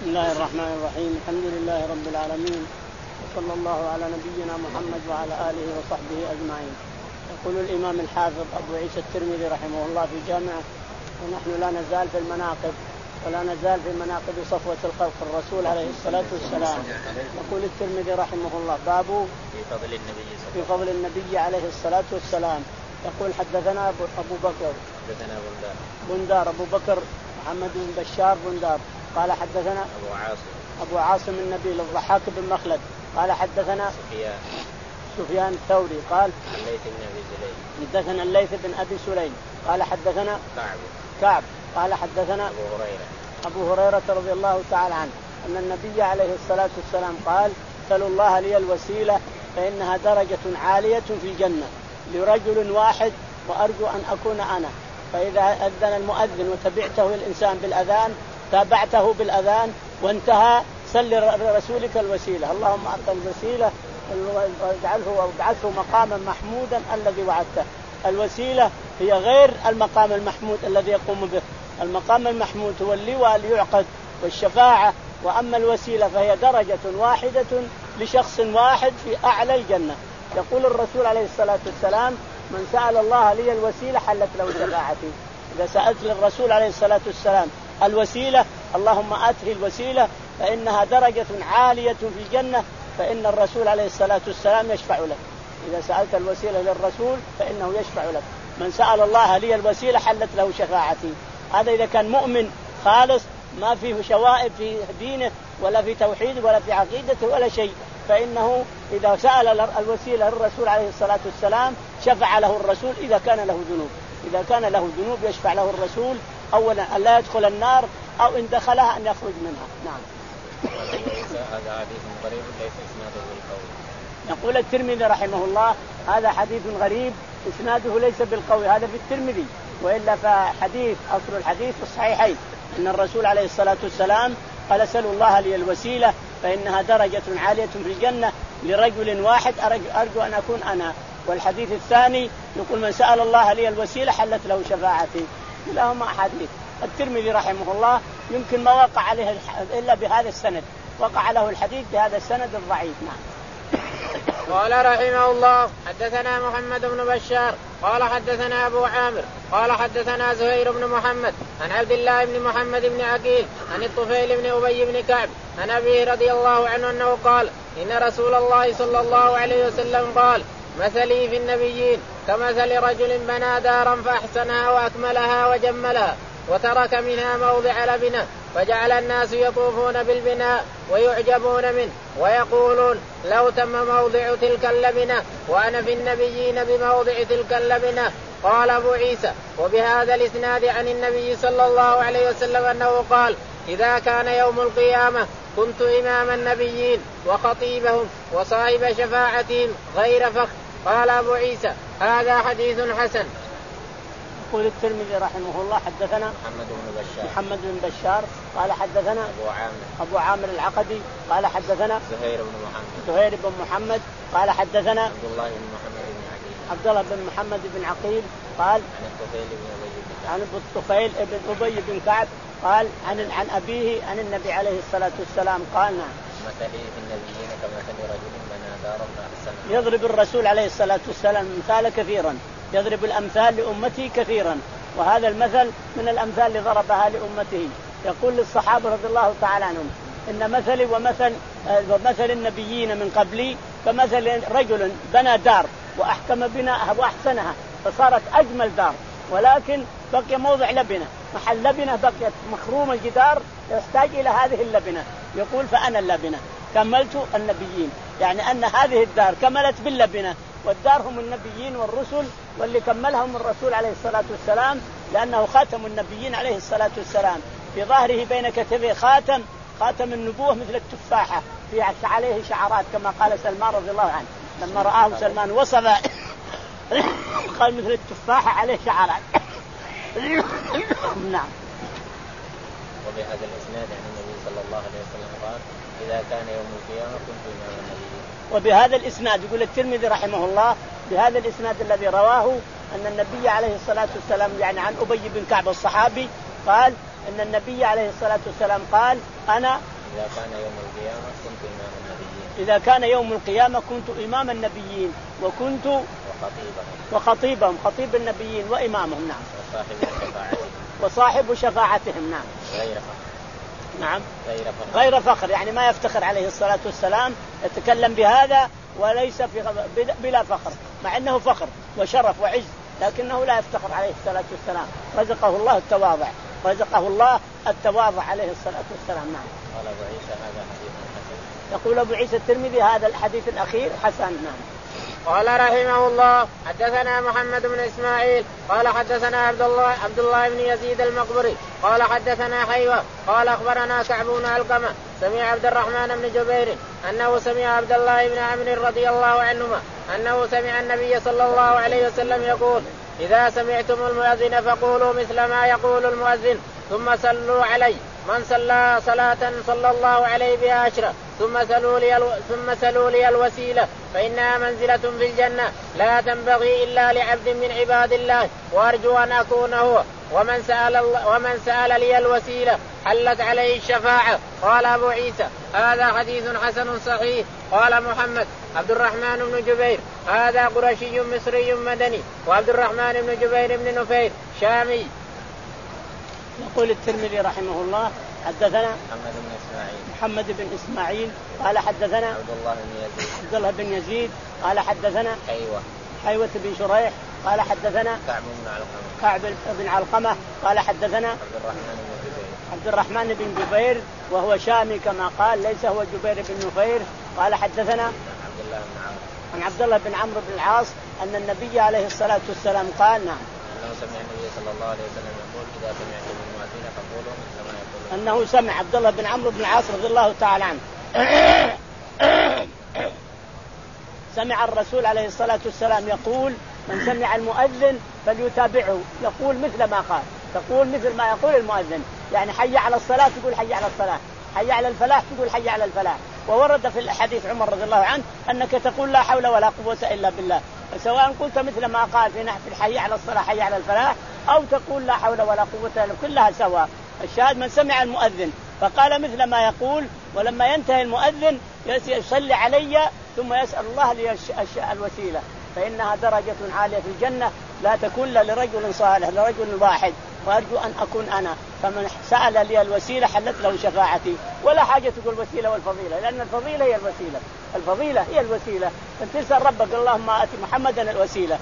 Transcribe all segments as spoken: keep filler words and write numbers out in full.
بسم الله الرحمن الرحيم. الحمد لله رب العالمين، وصلى الله على نبينا محمد وعلى آله وصحبه أجمعين. يقول الإمام الحافظ أبو عيسى الترمذي رحمه الله في جامعه: ونحن لا نزال في المناقب ولا نزال في مناقب صفوة الخلق الرسول عليه الصلاة والسلام. يقول الترمذي رحمه الله: باب في فضل النبي في فضل النبي عليه الصلاة والسلام. يقول: حدثنا أبو بكر حدثنا بندار بندار أبو بكر محمد بن بشار بندار قال حدثنا أبو عاصم أبو عاصم النبيل الضحاك بن مخلد قال حدثنا سفيان سفيان الثوري قال الليث بن أبي سليم حدثنا الليث بن أبي سليم قال حدثنا كعب كعب قال حدثنا أبو هريرة أبو هريرة رضي الله تعالى عنه أن النبي عليه الصلاة والسلام قال: سلوا الله لي الوسيلة فإنها درجة عالية في الجنة لرجل واحد وأرجو أن أكون أنا. فإذا أذن المؤذن وتبعته الإنسان بالأذان تابعته بالأذان وانتهى: سل رسولك الوسيلة، اللهم أعط الوسيلة واجعله وابعثه مقاما محمودا الذي وعدته. الوسيلة هي غير المقام المحمود الذي يقوم به. المقام المحمود هو اللواء ليعقد والشفاعة، وأما الوسيلة فهي درجة واحدة لشخص واحد في أعلى الجنة. يقول الرسول عليه الصلاة والسلام: من سأل الله لي الوسيلة حلت له شفاعتي. إذا سألت للرسول عليه الصلاة والسلام الوسيلة، اللهم آته الوسيلة فإنها درجة عالية في الجنة، فإن الرسول عليه الصلاة والسلام يشفع لك. إذا سألت الوسيلة للرسول فإنه يشفع لك. من سأل الله لي الوسيلة حلت له شفاعتي. هذا إذا كان مؤمن خالص ما فيه شوائب في دينه ولا في توحيده ولا في عقيدته ولا شيء، فإنه إذا سأل الوسيلة للرسول عليه الصلاة والسلام شفع له الرسول. إذا كان له ذنوب إذا كان له ذنوب يشفع له الرسول أولا أن لا يدخل النار، أو إن دخلها أن يخرج منها. نعم. هذا حديث غريب ليس إسناده بالقوي. يقول الترمذي رحمه الله: هذا حديث غريب إسناده ليس بالقوي. هذا في الترمذي، وإلا فحديث أصل الحديث في الصحيحين أن الرسول عليه الصلاة والسلام قال: سلوا الله لي الوسيلة فإنها درجة عالية في الجنة لرجل واحد أرجو أن أكون أنا. والحديث الثاني يقول: من سأل الله لي الوسيلة حلت له شفاعتي. كلاهما أحاديث. الترمذي رحمه الله يمكن ما وقع عليه إلا بهذا السند، وقع له الحديث بهذا السند الضعيف. نعم. قال رحمه الله: حدثنا محمد بن بشار قال حدثنا أبو عامر قال حدثنا زهير بن محمد عن عبد الله بن محمد بن عقيل عن الطفيل بن أبي بن كعب عن أبيه رضي الله عنه أنه قال: إن رسول الله صلى الله عليه وسلم قال: مثلي في النبيين كمثل رجل بنى دارا فأحسنها وأكملها وجملها وترك منها موضع لبنة، فجعل الناس يطوفون بالبناء ويعجبون منه ويقولون: لو تم موضع تلك اللبنة وأنا في النبيين بموضع تلك اللبنة. قال أبو عيسى: وبهذا الإسناد عن النبي صلى الله عليه وسلم أنه قال: إذا كان يوم القيامة كنت إمام النبيين وخطيبهم وصاحب شفاعتهم غير فخر. قال أبو عيسى: هذا حديث حسن. يقول الترمذي رحمه الله: حدثنا محمد بن بشار محمد بن بشار قال حدثنا أبو عامر أبو عامر العقدي قال حدثنا زهير بن محمد زهير بن محمد قال حدثنا عبد الله بن محمد بن عقيل عبد الله بن محمد بن عقيل قال عن الطفيل بن أبي بن كعب عن الطفيل بن أبي بن كعب قال عن عن أبيه عن النبي عليه الصلاة والسلام قال: نعم. مثلي في النبيين كمثل رجل بنى دارا فأحسنها. يضرب الرسول عليه الصلاة والسلام مثال كثيرا، يضرب الأمثال لأمته كثيرا، وهذا المثل من الأمثال اللي ضربها لأمته. يقول للصحابة رضي الله تعالى عنهم: إن مثلي ومثل ومثل النبيين من قبلي كمثل رجل بنى دار وأحكم بناءها وأحسنها فصارت أجمل دار، ولكن بقي موضع لبنة، محل لبنة بقيت مخروم الجدار يحتاج إلى هذه اللبنة. يقول: فأنا اللبنة كملت النبيين، يعني أن هذه الدار كملت باللبنة، والدار هم النبيين والرسل، واللي كملهم الرسول عليه الصلاة والسلام لأنه خاتم النبيين عليه الصلاة والسلام. في ظهره بين كتفيه خاتم خاتم النبوة مثل التفاحة في عليه شعرات، كما قال سلمان رضي الله عنه لما رآه سلمان وصف قال: مثل التفاحة عليه شعرات. نعم. وبهذا الإسناد عن النبي صلى الله عليه وسلم قال: إذا كان يوم القيامة كنت إمام النبيين. وبهذا الإسناد يقول الترمذي رحمه الله: بهذا الإسناد الذي رواه أن النبي عليه الصلاة والسلام يعني عن أبي بن كعب الصحابي قال: أن النبي عليه الصلاة والسلام قال أنا إذا كان يوم القيامة كنت إمام النبيين إذا كان يوم القيامة كنت إمام النبيين وكنت وخطيبهم وخطيبهم خطيب النبيين وإمامهم. نعم. وصاحب شفاعتهم وصاحب شفاعتهم. نعم. غير فخر. نعم. غير فخر. غير فخر يعني ما يفتخر عليه الصلاة والسلام، يتكلم بهذا وليس في بلا فخر، مع أنه فخر وشرف وعز، لكنه لا يفتخر عليه الصلاة والسلام. رزقه الله التواضع، رزقه الله التواضع عليه الصلاة والسلام. نعم. قال أبو عيسى هذا حديث حسن. يقول أبو عيسى الترمذي هذا الحديث الأخير حسن. نعم. قال رحمه الله حدثنا محمد بن إسماعيل قال حدثنا عبد الله عبد الله بن يزيد المقبري قال حدثنا حيوة قال أخبرنا كعب بن علقمة سمع عبد الرحمن بن جبير أنه سمع عبد الله بن عمرو رضي الله عنهما أنه سمع النبي صلى الله عليه وسلم يقول إذا سمعتم المؤذن فقولوا مثل ما يقول المؤذن ثم صلوا علي، من صلى صلاة صلى الله عليه بها عشرة، ثم سلوا لي الو... ثم سلوا لي الوسيلة فإنها منزلة في الجنة لا تنبغي إلا لعبد من عباد الله وأرجو أن أكون هو، ومن سأل الله... ومن سأل لي الوسيلة حلت عليه الشفاعة. قال أبو عيسى هذا حديث حسن صحيح. قال محمد عبد الرحمن بن جبير هذا قرشي مصري مدني، وعبد الرحمن بن جبير بن نفير شامي. يقول الترمذي رحمه الله حدثنا محمد بن إسماعيل محمد بن إسماعيل قال حدثنا عبد الله بن يزيد عبد الله بن يزيد قال حدثنا حيوة حيوة بن شريح قال حدثنا كعب بن علقمة كعب بن علقمة قال حدثنا عبد الرحمن بن جبير عبد الرحمن بن جبير وهو شامي كما قال، ليس هو جبير بن نفير. قال حدثنا عبد الله بن عمرو عن عبد الله بن عمرو بن العاص أن النبي عليه الصلاة والسلام قال نعم أنه سمع النبي صلى الله عليه وسلم يقول إذا سمعتم المؤذن فقولوا مثل ما يقول. أنه سمع عبد الله بن عمرو بن العاص رضي الله تعالى عنه سمع الرسول عليه الصلاة والسلام يقول من سمع المؤذن فليتابعه، يقول مثل ما قال، تقول مثل ما يقول المؤذن، يعني حي على الصلاة تقول حي على الصلاة، حي على الفلاح تقول حي على الفلاح. وورد في الحديث عمر رضي الله عنه أنك تقول لا حول ولا قوة إلا بالله، فسواء قلت مثل ما قال في نحو الحي على الصلاة حي على الفلاح أو تقول لا حول ولا قوة إلا، كلها سواء. الشاهد من سمع المؤذن فقال مثل ما يقول، ولما ينتهي المؤذن يصلي علي ثم يسأل الله لي الوسيلة فإنها درجة عالية في الجنة لا تكون لرجل صالح لرجل واحد، وأرجو أن أكون أنا، فمن سأل لي الوسيلة حلت له شفاعتي. ولا حاجة تقول الوسيلة والفضيلة، لأن الفضيلة هي الوسيلة، الفضيلة هي الوسيلة. أنت تسأل ربك اللهم آت محمدا الوسيلة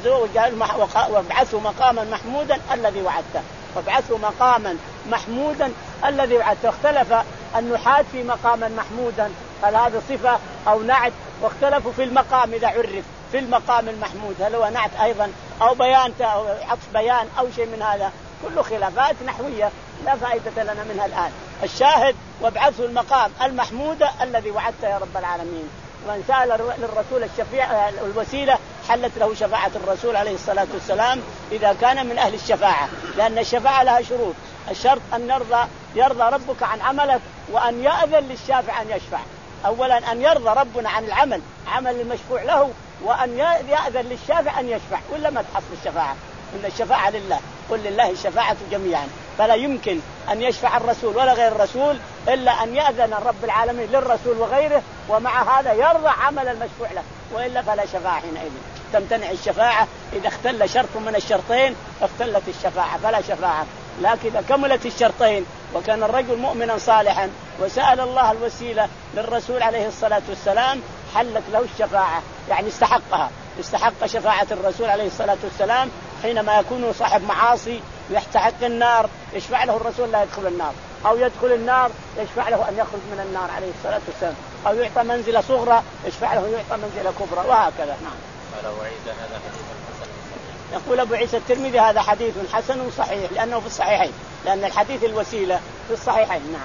وابعثه مقاما محمودا الذي وعدته، وابعثه مقاما محمودا الذي وعدته. اختلف النحاة في مقاما محمودا هل هذا صفة أو نعت، واختلفوا في المقام إذا عرف في المقام المحمود هل هو نعت أيضا أو بيان أو عطف بيان أو شيء من هذا، كل خلافات نحوية لا فائدة لنا منها الآن. الشاهد وابعثه المقام المحمود الذي وعدته يا رب العالمين. من سأل للرسول الشفيع الوسيلة حلت له شفاعة الرسول عليه الصلاة والسلام إذا كان من أهل الشفاعة، لأن الشفاعة لها شروط. الشرط أن يرضى يرضى ربك عن عملك، وأن يأذن للشافع أن يشفع. أولا أن يرضى ربنا عن العمل عمل المشفوع له، وأن يأذن للشافع أن يشفع، ولا ما تحصل الشفاعة. إن الشفاعة لله، قل لله الشفاعة جميعا، فلا يمكن أن يشفع الرسول ولا غير الرسول إلا أن يأذن رب العالمين للرسول وغيره، ومع هذا يرضى عمل المشفوع له، وإلا فلا شفاعة حينئذ. تمتنع الشفاعة إذا اختل شرط من الشرطين، اختلت الشفاعة فلا شفاعة. لكن إذا كملت الشرطين وكان الرجل مؤمنا صالحا وسأل الله الوسيلة للرسول عليه الصلاة والسلام حلت له الشفاعة، يعني استحقها، استحق شفاعة الرسول عليه الصلاة والسلام. حينما يكون صاحب معاصي يستحق النار يشفع له الرسول لا يدخل النار، أو يدخل النار يشفع له أن يخرج من النار عليه الصلاة والسلام، أو يعطى منزلة صغرى يشفع له يعطى منزلة كبرى، وهكذا. نعم. قال أبو عيسى هذا حديث حسن صحيح. يقول أبو عيسى الترمذي هذا حديث حسن صحيح، لأنه في الصحيحين، لأن الحديث الوسيلة في الصحيحين. نعم.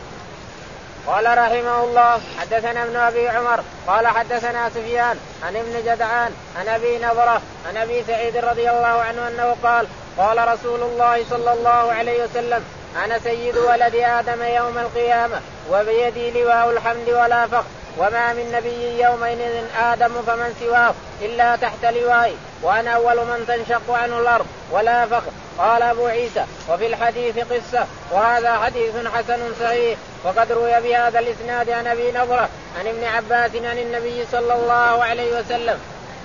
قال رحمه الله حدثنا ابن أبي عمر قال حدثنا سفيان عن ابن جدعان عن أبي نضرة عن أبي سعيد رضي الله عنه أنه قال قال رسول الله صلى الله عليه وسلم أنا سيد ولد آدم يوم القيامة وبيدي لواء الحمد ولا فخر، وما من نبي يومئذ آدم فمن سواه إلا تحت لوائي وأنا أول من تنشق عنه الأرض ولا فخر. قال أبو عيسى وفي الحديث قصة وهذا حديث حسن صحيح. وقد روي بهذا الإسناد عن أبي نضرة عن ابن عباس عن النبي صلى الله عليه وسلم.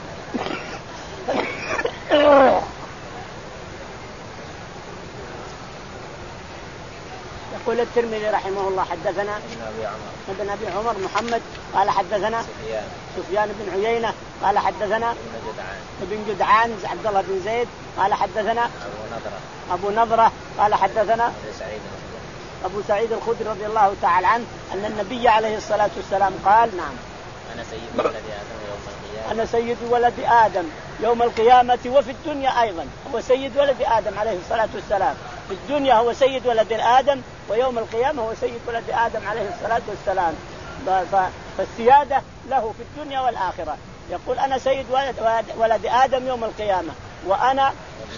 يقول الترمذي رحمه الله حدثنا ابن أبي عمر محمد قال حدثنا سفيان, سفيان بن عيينة قال حدثنا ابن جدعان عبد الله بن زيد قال حدثنا أبو نضرة أبو نضرة قال حدثنا أبو سعيد, أبو سعيد الخدري رضي الله تعالى عنه أن النبي عليه الصلاة والسلام قال نعم أنا سيد ولد آدم يوم القيامة أنا سيد ولد آدم يوم القيامة وفي الدنيا أيضا هو سيد ولد آدم عليه الصلاة والسلام. في الدنيا هو سيد ولد آدم ويوم القيامة هو سيد ولد آدم عليه الصلاة والسلام. فالسيادة له في الدنيا والآخرة. يقول أنا سيد ولد, ولد آدم يوم القيامة وأنا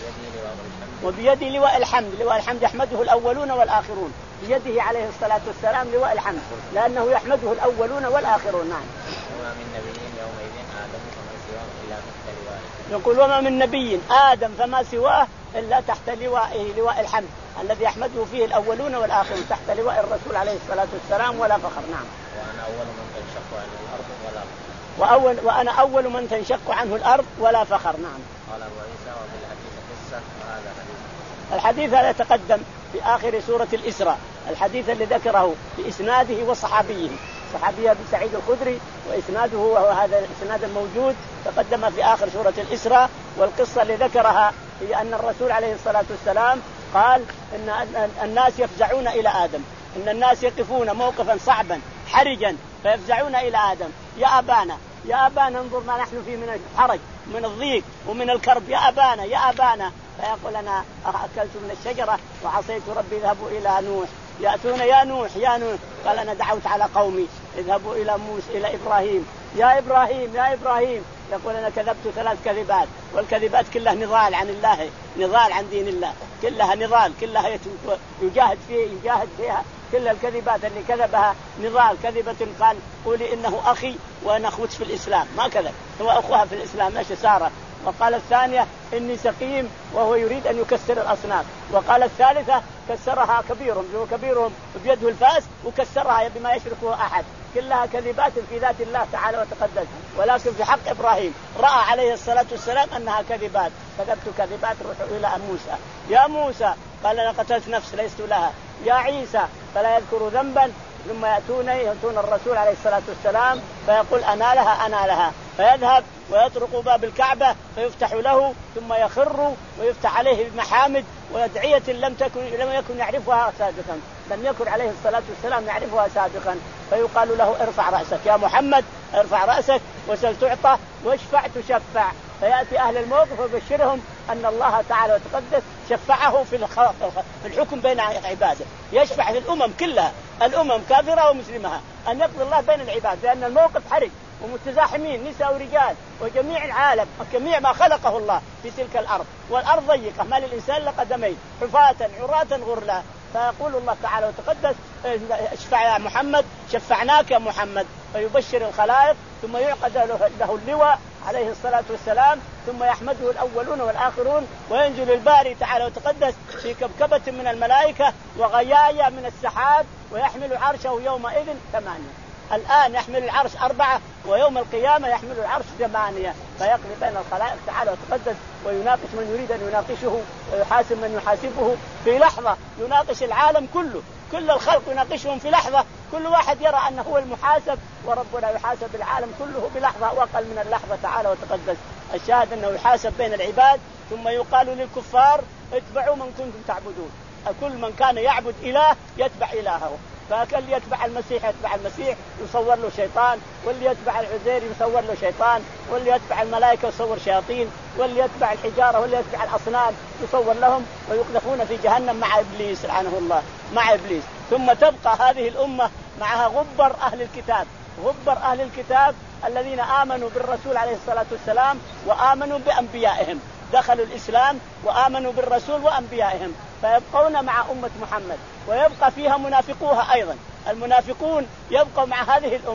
وبيدي لواء الحمد. لواء الحمد يحمده الأولون والآخرون. بيده عليه الصلاة والسلام لواء الحمد لأنه يحمده الأولون والآخرون. نعم. وما من نبي يومئذ آدم فما سواه إلا تحت لوائه. يقول وما من نبي آدم فما سواه إلا تحت لوائه لواء الحمد الذي يحمده فيه الأولون والآخرون تحت لواء الرسول عليه الصلاة والسلام ولا فخر. نعم. وأنا أول من تنشق عنه الأرض ولا فخر. وأول وأنا أول من تنشق عنه الأرض ولا فخر. نعم. قال أبو عيسى وفي الحديث قصة وهذا حديث. الحديث هذا تقدم في آخر سورة الإسراء. الحديث اللي ذكره بإسناده وصحابيه صحابي أبي سعيد الخدري وإسناده وهو هذا الإسناد الموجود تقدم في آخر سورة الإسراء. والقصة اللي ذكرها هي أن الرسول عليه الصلاة والسلام قال إن الناس يفزعون إلى آدم. إن الناس يقفون موقفا صعبا حرجا فيفزعون إلى آدم. يا أبانا يا أبانا انظر ما نحن فيه من الحرج من الضيق ومن الكرب. يا أبانا يا أبانا فيقول أنا أكلت من الشجرة وعصيت ربي اذهبوا إلى نوح. يأتون يا نوح يا نوح قال أنا دعوت على قومي اذهبوا إلى موسى إلى إبراهيم. يا إبراهيم يا إبراهيم يقول أنا كذبت ثلاث كذبات والكذبات كلها نضال عن الله نضال عن دين الله كلها نضال كلها يجاهد فيه يجاهد فيها كل الكذبات اللي كذبها نضال. كذبة قال قولي إنه أخي وأنا أخوت في الإسلام ما كذب هو أخوها في الإسلام ماشي سارة. وقال الثانية إني سقيم وهو يريد أن يكسر الأصنام. وقال الثالثة كسرها كبيرهم كبيرهم بيده الفاس وكسرها بما يشركه أحد. كلها كذبات في ذات الله تعالى وتقدس. ولكن في حق إبراهيم رأى عليه الصلاة والسلام أنها كذبات. كذبت كذبات روحوا إلى موسى. يا موسى قال أنا قتلت نفس ليست لها. يا عيسى فلا يذكر ذنبا ثم يأتون يأتون الرسول عليه الصلاة والسلام فيقول أنا لها أنا لها فيذهب ويطرق باب الكعبة فيفتح له ثم يخر ويفتح عليه بمحامد وأدعية لم تكن لم يكن يعرفها سابقا لم يكن عليه الصلاة والسلام يعرفها سابقا. فيقال له ارفع رأسك يا محمد ارفع رأسك وسل تعطى واشفع تشفع. فيأتي أهل الموقف ويبشرهم أن الله تعالى وتقدس شفعه في في الحكم بين عباده. يشفع في الأمم كلها الأمم كافرة ومسلمها أن يقضي الله بين العباد لأن الموقف حرج ومتزاحمين نساء ورجال وجميع العالم وجميع ما خلقه الله في تلك الأرض. والأرض ضيقة ما للإنسان لقدمين حفاة عراة غرلا. فيقول الله تعالى وتقدس اشفع يا محمد شفعناك يا محمد. فيبشر الخلائق ثم يعقد له اللواء عليه الصلاة والسلام ثم يحمده الأولون والآخرون وينزل الباري تعالى وتقدس في كبكبة من الملائكة وغيايا من السحاب ويحمل عرشه يومئذ ثمانية. الآن يحمل العرش أربعة ويوم القيامة يحمل العرش ثمانية. فيقضي بين الخلائق تعالى وتقدس ويناقش من يريد أن يناقشه ويحاسب من يحاسبه في لحظة. يناقش العالم كله كل الخلق يناقشهم في لحظة. كل واحد يرى أنه هو المحاسب وربنا يحاسب العالم كله بلحظة وأقل من اللحظة تعالى وتقدس. الشاهد أنه يحاسب بين العباد ثم يقال للكفار اتبعوا من كنتم تعبدون. كل من كان يعبد إله يتبع إلهه. فاللي يتبع المسيح يتبع المسيح يصور له شيطان واللي يتبع العزير يصور له شيطان واللي يتبع الملائكة يصور شياطين واللي يتبع الحجارة واللي يتبع الأصنام يصور لهم ويقذفون في جهنم مع إبليس لعنه الله مع إبليس. ثم تبقى هذه الأمة معها غبر أهل الكتاب غبر أهل الكتاب الذين آمنوا بالرسول عليه الصلاة والسلام وآمنوا بأنبيائهم دخلوا الإسلام وآمنوا بالرسول وأنبيائهم فيبقون مع أمة محمد ويبقى فيها منافقوها أيضا. المنافقون يبقوا مع هذه الأمة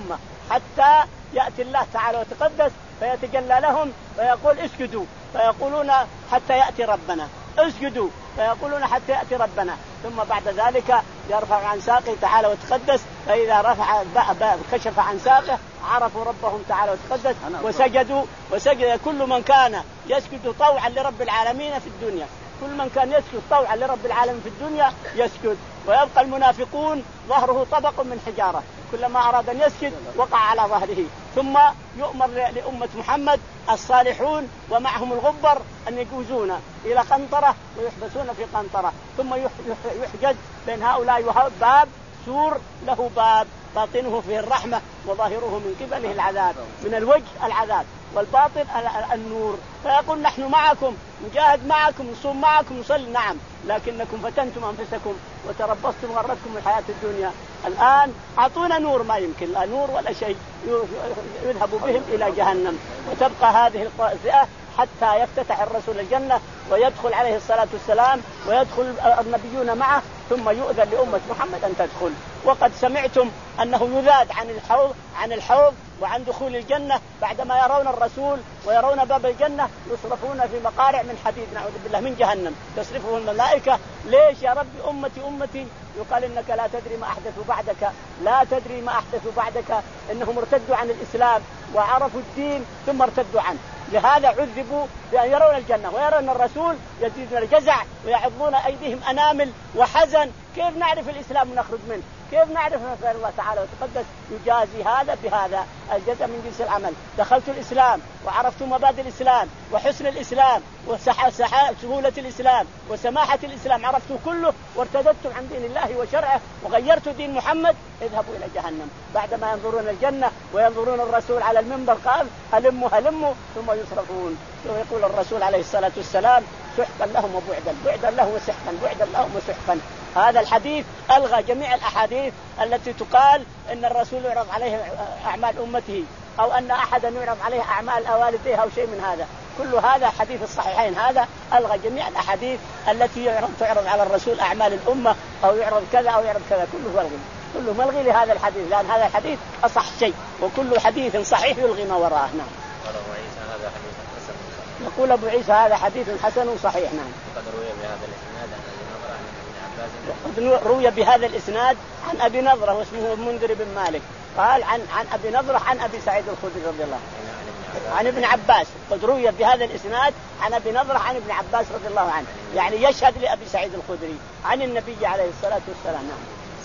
حتى يأتي الله تعالى وتقدس فيتجلى لهم فيقول اسجدوا، فيقولون حتى يأتي ربنا، اسجدوا فيقولون حتى يأتي ربنا. ثم بعد ذلك يرفع عن ساقه تعالى وتقدس، فإذا رفع كشف عن ساقه عرفوا ربهم تعالى وتقدس وسجدوا. وسجد كل من كان يسجد طوعا لرب العالمين في الدنيا، كل من كان يسجد طوعا لرب العالمين في الدنيا يسجد. ويبقى المنافقون ظهره طبق من حجارة، كلما أراد أن يسجد وقع على ظهره. ثم يؤمر لأمة محمد الصالحون ومعهم الغبر أن يجوزون إلى قنطرة ويحبسون في قنطرة، ثم يحجز بين هؤلاء وهؤلاء باب سور له باب باطنه فيه الرحمة وظاهره من قبله العذاب، من الوجه العذاب والباطن النور. فيقول نحن معكم، نجاهد معكم، نصوم معكم، نصلي، نعم، لكنكم فتنتم أنفسكم وتربصتم غرتكم الحياة الدنيا. الآن أعطونا نور، ما يمكن لا نور ولا شيء، يذهب بهم إلى جهنم. وتبقى هذه الفئة حتى يفتتح الرسول الجنة ويدخل عليه الصلاة والسلام ويدخل النبيون معه، ثم يؤذن لأمة محمد أن تدخل. وقد سمعتم أنه يذاد عن الحوض عن الحوض وعن دخول الجنة، بعدما يرون الرسول ويرون باب الجنة يصرفون في مقارع من حديد نعوذ بالله من جهنم تصرفه الملائكة. ليش يا رب أمتي أمتي؟ يقال إنك لا تدري ما أحدثوا بعدك، لا تدري ما أحدثوا بعدك، إنهم ارتدوا عن الإسلام وعرفوا الدين ثم ارتدوا عنه، لهذا عذبوا بأن يرون الجنة ويرون الرسول يزيدون الجزع ويعضون أيديهم أنامل وحزن. كيف نعرف الإسلام ونخرج منه؟ كيف نعرف نصر الله تعالى وتقدس؟ يجازي هذا بهذا، الجزاء من جنس العمل. دخلت الإسلام وعرفت مبادئ الإسلام وحسن الإسلام وسهولة الإسلام وسماحة الإسلام، عرفت كله وارتددتم عن دين الله وشرعه وغيرت دين محمد، اذهبوا إلى جهنم. بعدما ينظرون الجنة وينظرون الرسول على المنبر قال هلموا هلموا ثم يصرفون. ويقول الرسول عليه الصلاة والسلام سحقا لهم وبعدا، بعدا لهم وسحقا، بعدا لهم وسحقا. هذا الحديث ألغى جميع الأحاديث التي تقال إن الرسول يعرض عليه أعمال أمته أو أن أحدا يعرض عليه أعمال والديه أو شيء من هذا. كل هذا حديث الصحيحين، هذا ألغى جميع الأحاديث التي يعرض تعرض على الرسول أعمال الأمة أو يعرض كذا أو يعرض كذا، كله ملغي، كله ملغي لهذا الحديث، لأن هذا الحديث أصح شيء، وكل حديث صحيح يلغي ما وراءه. نعم. يقول أبو عيسى هذا حديث حسن صحيح. نعم. وقد روي بهذا الإسناد عن أبي نضرة واسمه المنذر بن مالك، قال عن عن أبي نضرة عن أبي سعيد الخدري رضي الله عنه عن ابن عباس. قد روي بهذا الإسناد عن أبي نضرة عن ابن عباس رضي الله عنه، يعني يشهد لأبي سعيد الخدري عن النبي عليه الصلاة والسلام. نعم.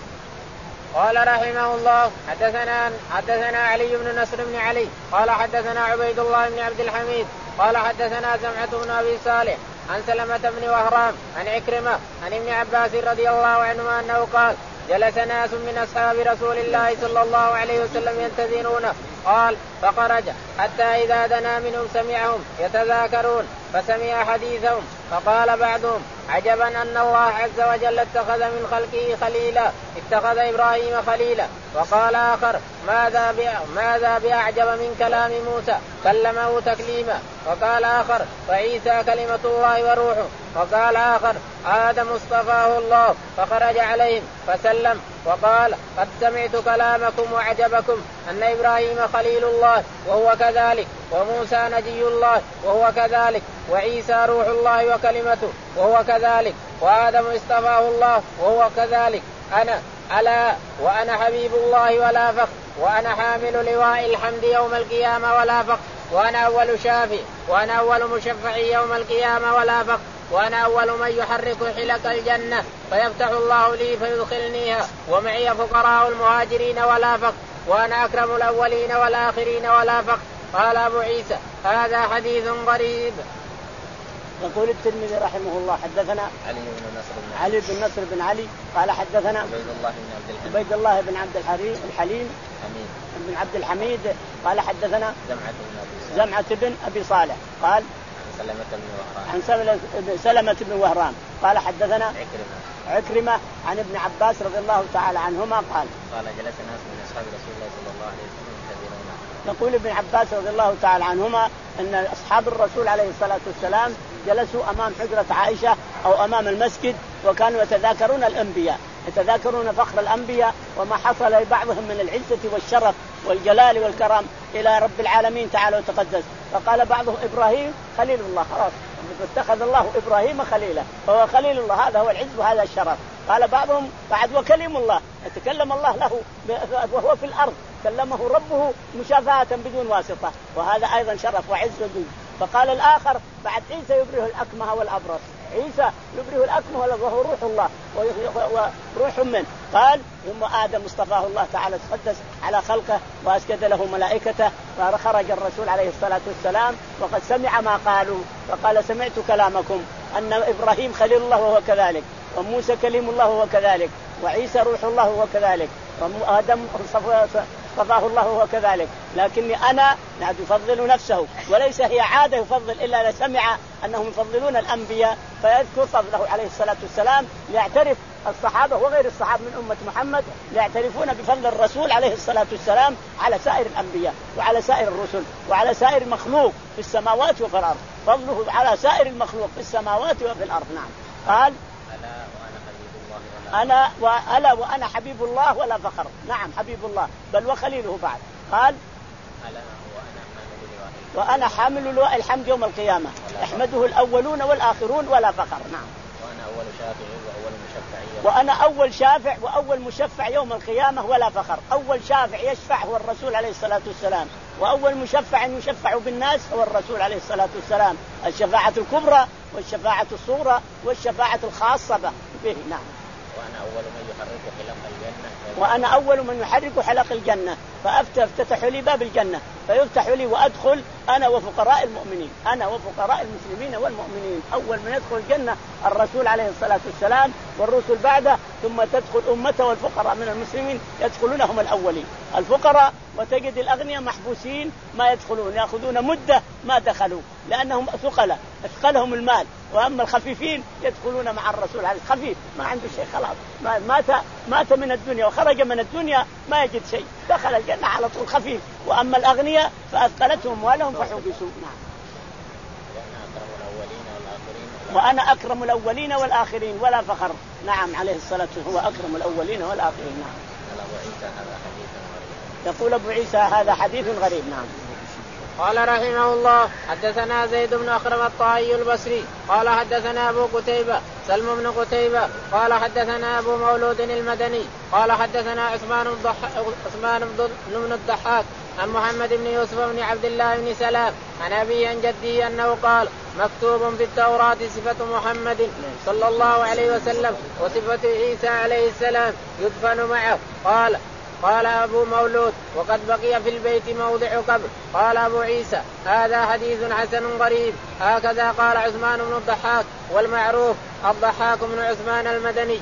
قال رحمه الله حدثنا حدثنا علي بن نصر بن علي قال حدثنا عبيد الله بن عبد الحميد قال حدثنا زمعة بن أبي صالح عن سلمة بن وهرام عن عكرمة عن ابن عباس رضي الله عنهما أنه قال جلس ناس من أصحاب رسول الله صلى الله عليه وسلم ينتظرونه، قال فخرج حتى إذا دنا منهم سمعهم يتذاكرون فسمع حديثهم، فقال بعضهم عجبا أن الله عز وجل اتخذ من خلقه خليلا، اتخذ إبراهيم خليلا. وقال آخر ماذا ماذا بأعجب من كلام موسى كلمه تكليما. وقال آخر فعيسى كلمة الله وروحه. وقال آخر آدم اصطفاه الله فخرج عليهم فسلم وقال قد سمعت كلامكم وعجبكم أن إبراهيم خليل الله وهو كذلك، وموسى نجي الله وهو كذلك، وعيسى روح الله وكلمته وهو كذلك، وآدم اصطفاه الله وهو كذلك. أنا ألا وأنا حبيب الله ولا فخر، وأنا حامل لواء الحمد يوم القيامة ولا فخر، وأنا أول شافي، وأنا أول مشفع يوم القيامة ولا فخر، وأنا أول من يحرك حلق الجنة فيفتح الله لي فيدخلنيها، ومعي فقراء المهاجرين ولا فخر، وأنا أكرم الأولين والآخرين ولا فخر. قال أبو عيسى هذا حديث غريب. يقول الترمذي رحمه الله حدثنا علي بن نصر بن علي بن نصر بن علي قال حدثنا عبيد الله بن عبد الحليم عبيد الله بن عبد الحليم الحليم حميد بن عبد الحميد قال حدثنا زمعة بن أبي زمعة بن أبي صالح قال عن سلمة بن وهران عن سلمة بن وهران قال حدثنا عكرمة عكرمة عن ابن عباس رضي الله تعالى عنهما قال قال جلس ناس من أصحاب رسول الله صلى الله عليه وسلم ينتظرونه. يقول ابن عباس رضي الله تعالى عنهما أن أصحاب الرسول عليه الصلاة والسلام جلسوا أمام حجرة عائشة أو أمام المسجد وكانوا يتذاكرون الأنبياء، يتذاكرون فخر الأنبياء وما حصل لبعضهم من العزة والشرف والجلال والكرم إلى رب العالمين تعالى وتقدس. فقال بعضهم إبراهيم خليل الله، خلاص اتخذ الله إبراهيم خليلا فهو خليل الله، هذا هو العز وهذا الشرف. قال بعضهم بعد وكلم الله، يتكلم الله له وهو في الأرض، كلمه ربه مشافهة بدون واسطة، وهذا أيضا شرف وعز وجود. فقال الآخر بعد عيسى يبره الأكمه والأبرص، عيسى يبره الأكمه وهو روح الله وروح منه. قال ثم آدم اصطفاه الله تعالى تقدس على خلقه وأسجد له ملائكته، فخرج الرسول عليه الصلاة والسلام وقد سمع ما قالوا، فقال سمعت كلامكم أن إبراهيم خليل الله وهو كذلك، وموسى كليم الله وهو كذلك، وعيسى روح الله وهو كذلك، وآدم صفاه الله وهو كذلك، لكني أنا لا يفضل نفسه، وليس هي عادة يفضل إلا إذا سمع أنهم يفضلون الأنبياء فيذكر فضله عليه الصلاة والسلام، ليعترف الصحابة وغير الصحابة من أمة محمد ليعترفون بفضل الرسول عليه الصلاة والسلام على سائر الأنبياء وعلى سائر الرسل وعلى سائر المخلوق في السماوات وفي الأرض، فضله على سائر المخلوق في السماوات وفي الأرض. نعم. قال أنا وألا وأنا حبيب الله ولا فخر. نعم حبيب الله بل وخليله بعد. قال وأنا حامل لواء الحمد يوم القيامة يحمده الأولون والآخرون ولا فخر. نعم. وأنا أول شافع وأول مشفع وأنا أول شافع وأول مشفع يوم القيامة ولا فخر. أول شافع يشفع هو الرسول عليه الصلاة والسلام، وأول مشفع يشفع بالناس هو الرسول عليه الصلاة والسلام، الشفاعة الكبرى والشفاعة الصغرى والشفاعة الخاصة به. نعم. وأنا أول من يحرك حلق الجنة وأنا أول من يحرك حلق الجنة فافتح لي باب الجنة فيفتح لي وأدخل أنا وفقراء المؤمنين، أنا وفقراء المسلمين والمؤمنين. أول من يدخل الجنة الرسول عليه الصلاة والسلام والرسل بعده، ثم تدخل أمته والفقراء من المسلمين يدخلونهم الأولين الفقراء، وتجد الأغنياء محبوسين ما يدخلون، يأخذون مدة ما دخلوا لأنهم ثقلة أثقلهم المال. وأما الخفيفين يدخلون مع الرسول عليه الخفيف ما عنده شيء خلاص مات مات من الدنيا وخرج من الدنيا ما يجد شيء، دخل الجنة على طول خفيف. وأما الأغنياء فأثقلتهم أموالهم فحبسوا. نعم. وأنا أكرم الأولين والآخرين ولا فخر. نعم عليه الصلاة والسلام هو أكرم الأولين والآخرين. نعم. يقول أبو عيسى هذا حديث غريب. نعم. قال رحمه الله حدثنا زيد بن أخرم الطائي البصري قال حدثنا أبو قتيبة سلم بن قتيبة قال حدثنا أبو مولود المدني قال حدثنا عثمان عثمان بن الضحاك عن محمد بن يوسف بن عبد الله بن سلام عن أبي عن جدي أنه قال مكتوب في التوراة صفة محمد صلى الله عليه وسلم وصفة عيسى عليه السلام يدفن معه. قال قال أبو مولود وقد بقي في البيت موضع قبر. قال أبو عيسى هذا حديث حسن غريب. هكذا قال عثمان بن الضحاك والمعروف الضحاك بن عثمان المدني.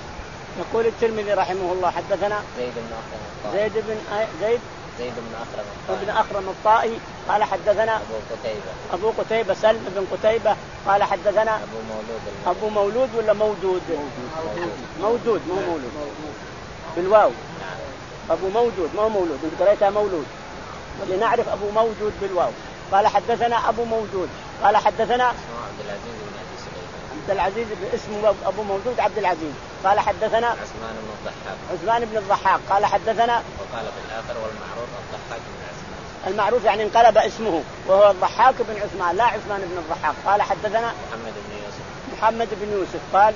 يقول الترمذي رحمه الله حدثنا زيد بن أخرم زيد بن زيد زيد بن أخرم ابن أخرم الطائي قال حدثنا أبو قتيبة أبو قتيبة سلم بن قتيبة قال حدثنا أبو مولود أبو مولود ولا مودود موجود مودود مو مولود بالواو. أبو مودود ما مولود، أنت قريتها مولود ولنعرف أبو موجود بالواو. قال حدثنا أبو موجود قال حدثنا عبد العزيز بن أبي سليمان عبد العزيز اسمه أبو موجود عبد العزيز قال حدثنا عثمان بن الضحاك عثمان بن الضحاك قال حدثنا وقال في الآخر والمعروف الضحاك بن عثمان. المعروف يعني انقلب اسمه وهو الضحاك بن عثمان لا عثمان بن الضحاك. قال حدثنا محمد بن يوسف محمد بن يوسف قال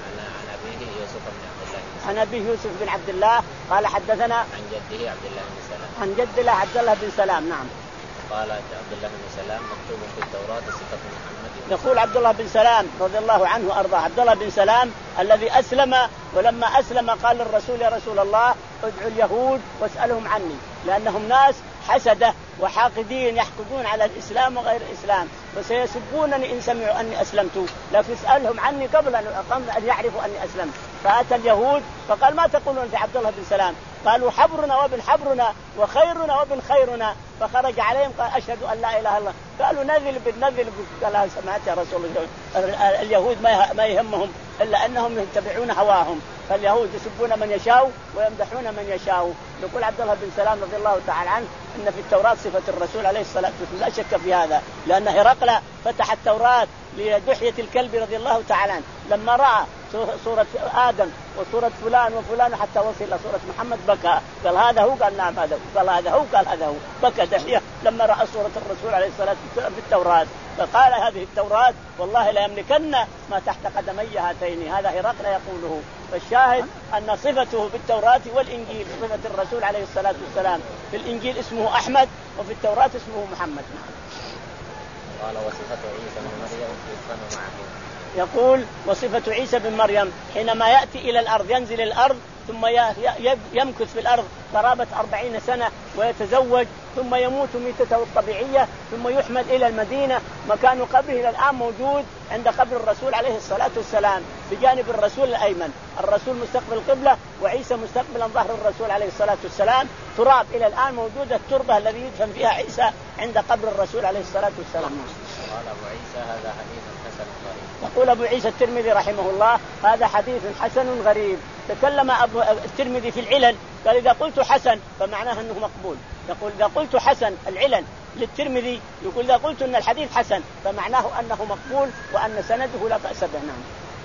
عن أبيه يوسف بن عبد الله عن أبيه يوسف بن عبد الله قال حدثنا عن جده عبد الله بن سلام عن جد الله عبد الله بن سلام. نعم. قال عبد الله بن سلام مكتوب في التوراة صفة محمد. يقول عبد الله بن سلام رضي الله عنه وأرضاه عبد الله بن سلام الذي أسلم، ولما أسلم قال للرسول يا رسول الله ادعوا اليهود واسألهم عني، لأنهم ناس حسدة وحاقدين يحقدون على الإسلام وغير الإسلام وسيسبونني إن سمعوا أني أسلمت، لكن اسألهم عني قبل أن يعرفوا أني أسلمت. فأتى اليهود فقال ما تقولون في عبد الله بن سلام؟ قالوا حبرنا وابن حبرنا وخيرنا وابن خيرنا. فخرج عليهم قال أشهد أن لا إله إلا الله. قالوا نذل بالنذل. قال سمعت يا رسول الله اليهود ما يهمهم إلا أنهم يتبعون هواهم، فاليهود يسبون من يشاء ويمدحون من يشاء. يقول عبد الله بن سلام رضي الله تعالى عنه إن في التوراة صفة الرسول عليه الصلاة والسلام لا شك في هذا، لأن هرقل فتح التوراة لدحية الكلب رضي الله تعالى عنه لما رأى صورة آدم وصورة فلان وفلان حتى وصل إلى صورة محمد بكى، قال هذا هو، قال نعم هذا هو، قال هذا هو، قال هذا هو، بكى دحية لما رأى صورة الرسول عليه الصلاة والسلام في التوراة، فقال هذه التوراة والله لا يملكن ما تحت قدمي هاتين. هذا هرقل يقوله. فالشاهد أن صفته في التوراة والإنجيل صفة الرسول عليه الصلاة والسلام، في الإنجيل اسمه أحمد وفي التوراة اسمه محمد. قال وصفة عيسى بن مريم في معه. يقول وصفة عيسى بن مريم حينما يأتي إلى الأرض، ينزل الأرض ثم يمكث في الأرض قرابة أربعين سنة ويتزوج ثم يموت ميتته الطبيعية ثم يحمل إلى المدينة. مكان قبره إلى الآن موجود عند قبر الرسول عليه الصلاة والسلام بجانب الرسول الأيمن. الرسول مستقبل القبلة وعيسى مستقبلا ظهر الرسول عليه الصلاة والسلام. تراب إلى الآن موجودة التربة الذي يدفن فيها عيسى عند قبر الرسول عليه الصلاة والسلام. قال أبو عيسى هذا حديث حسن غريب. يقول أبو عيسى الترمذي رحمه الله هذا حديث حسن غريب. تكلم أبو الترمذي في العلل قال إذا قلت حسن فمعناه أنه مقبول. يقول إذا قلت حسن العلل للترمذي يقول إذا قلت أن الحديث حسن فمعناه أنه مقبول وأن سنده لا بأس به. نعم.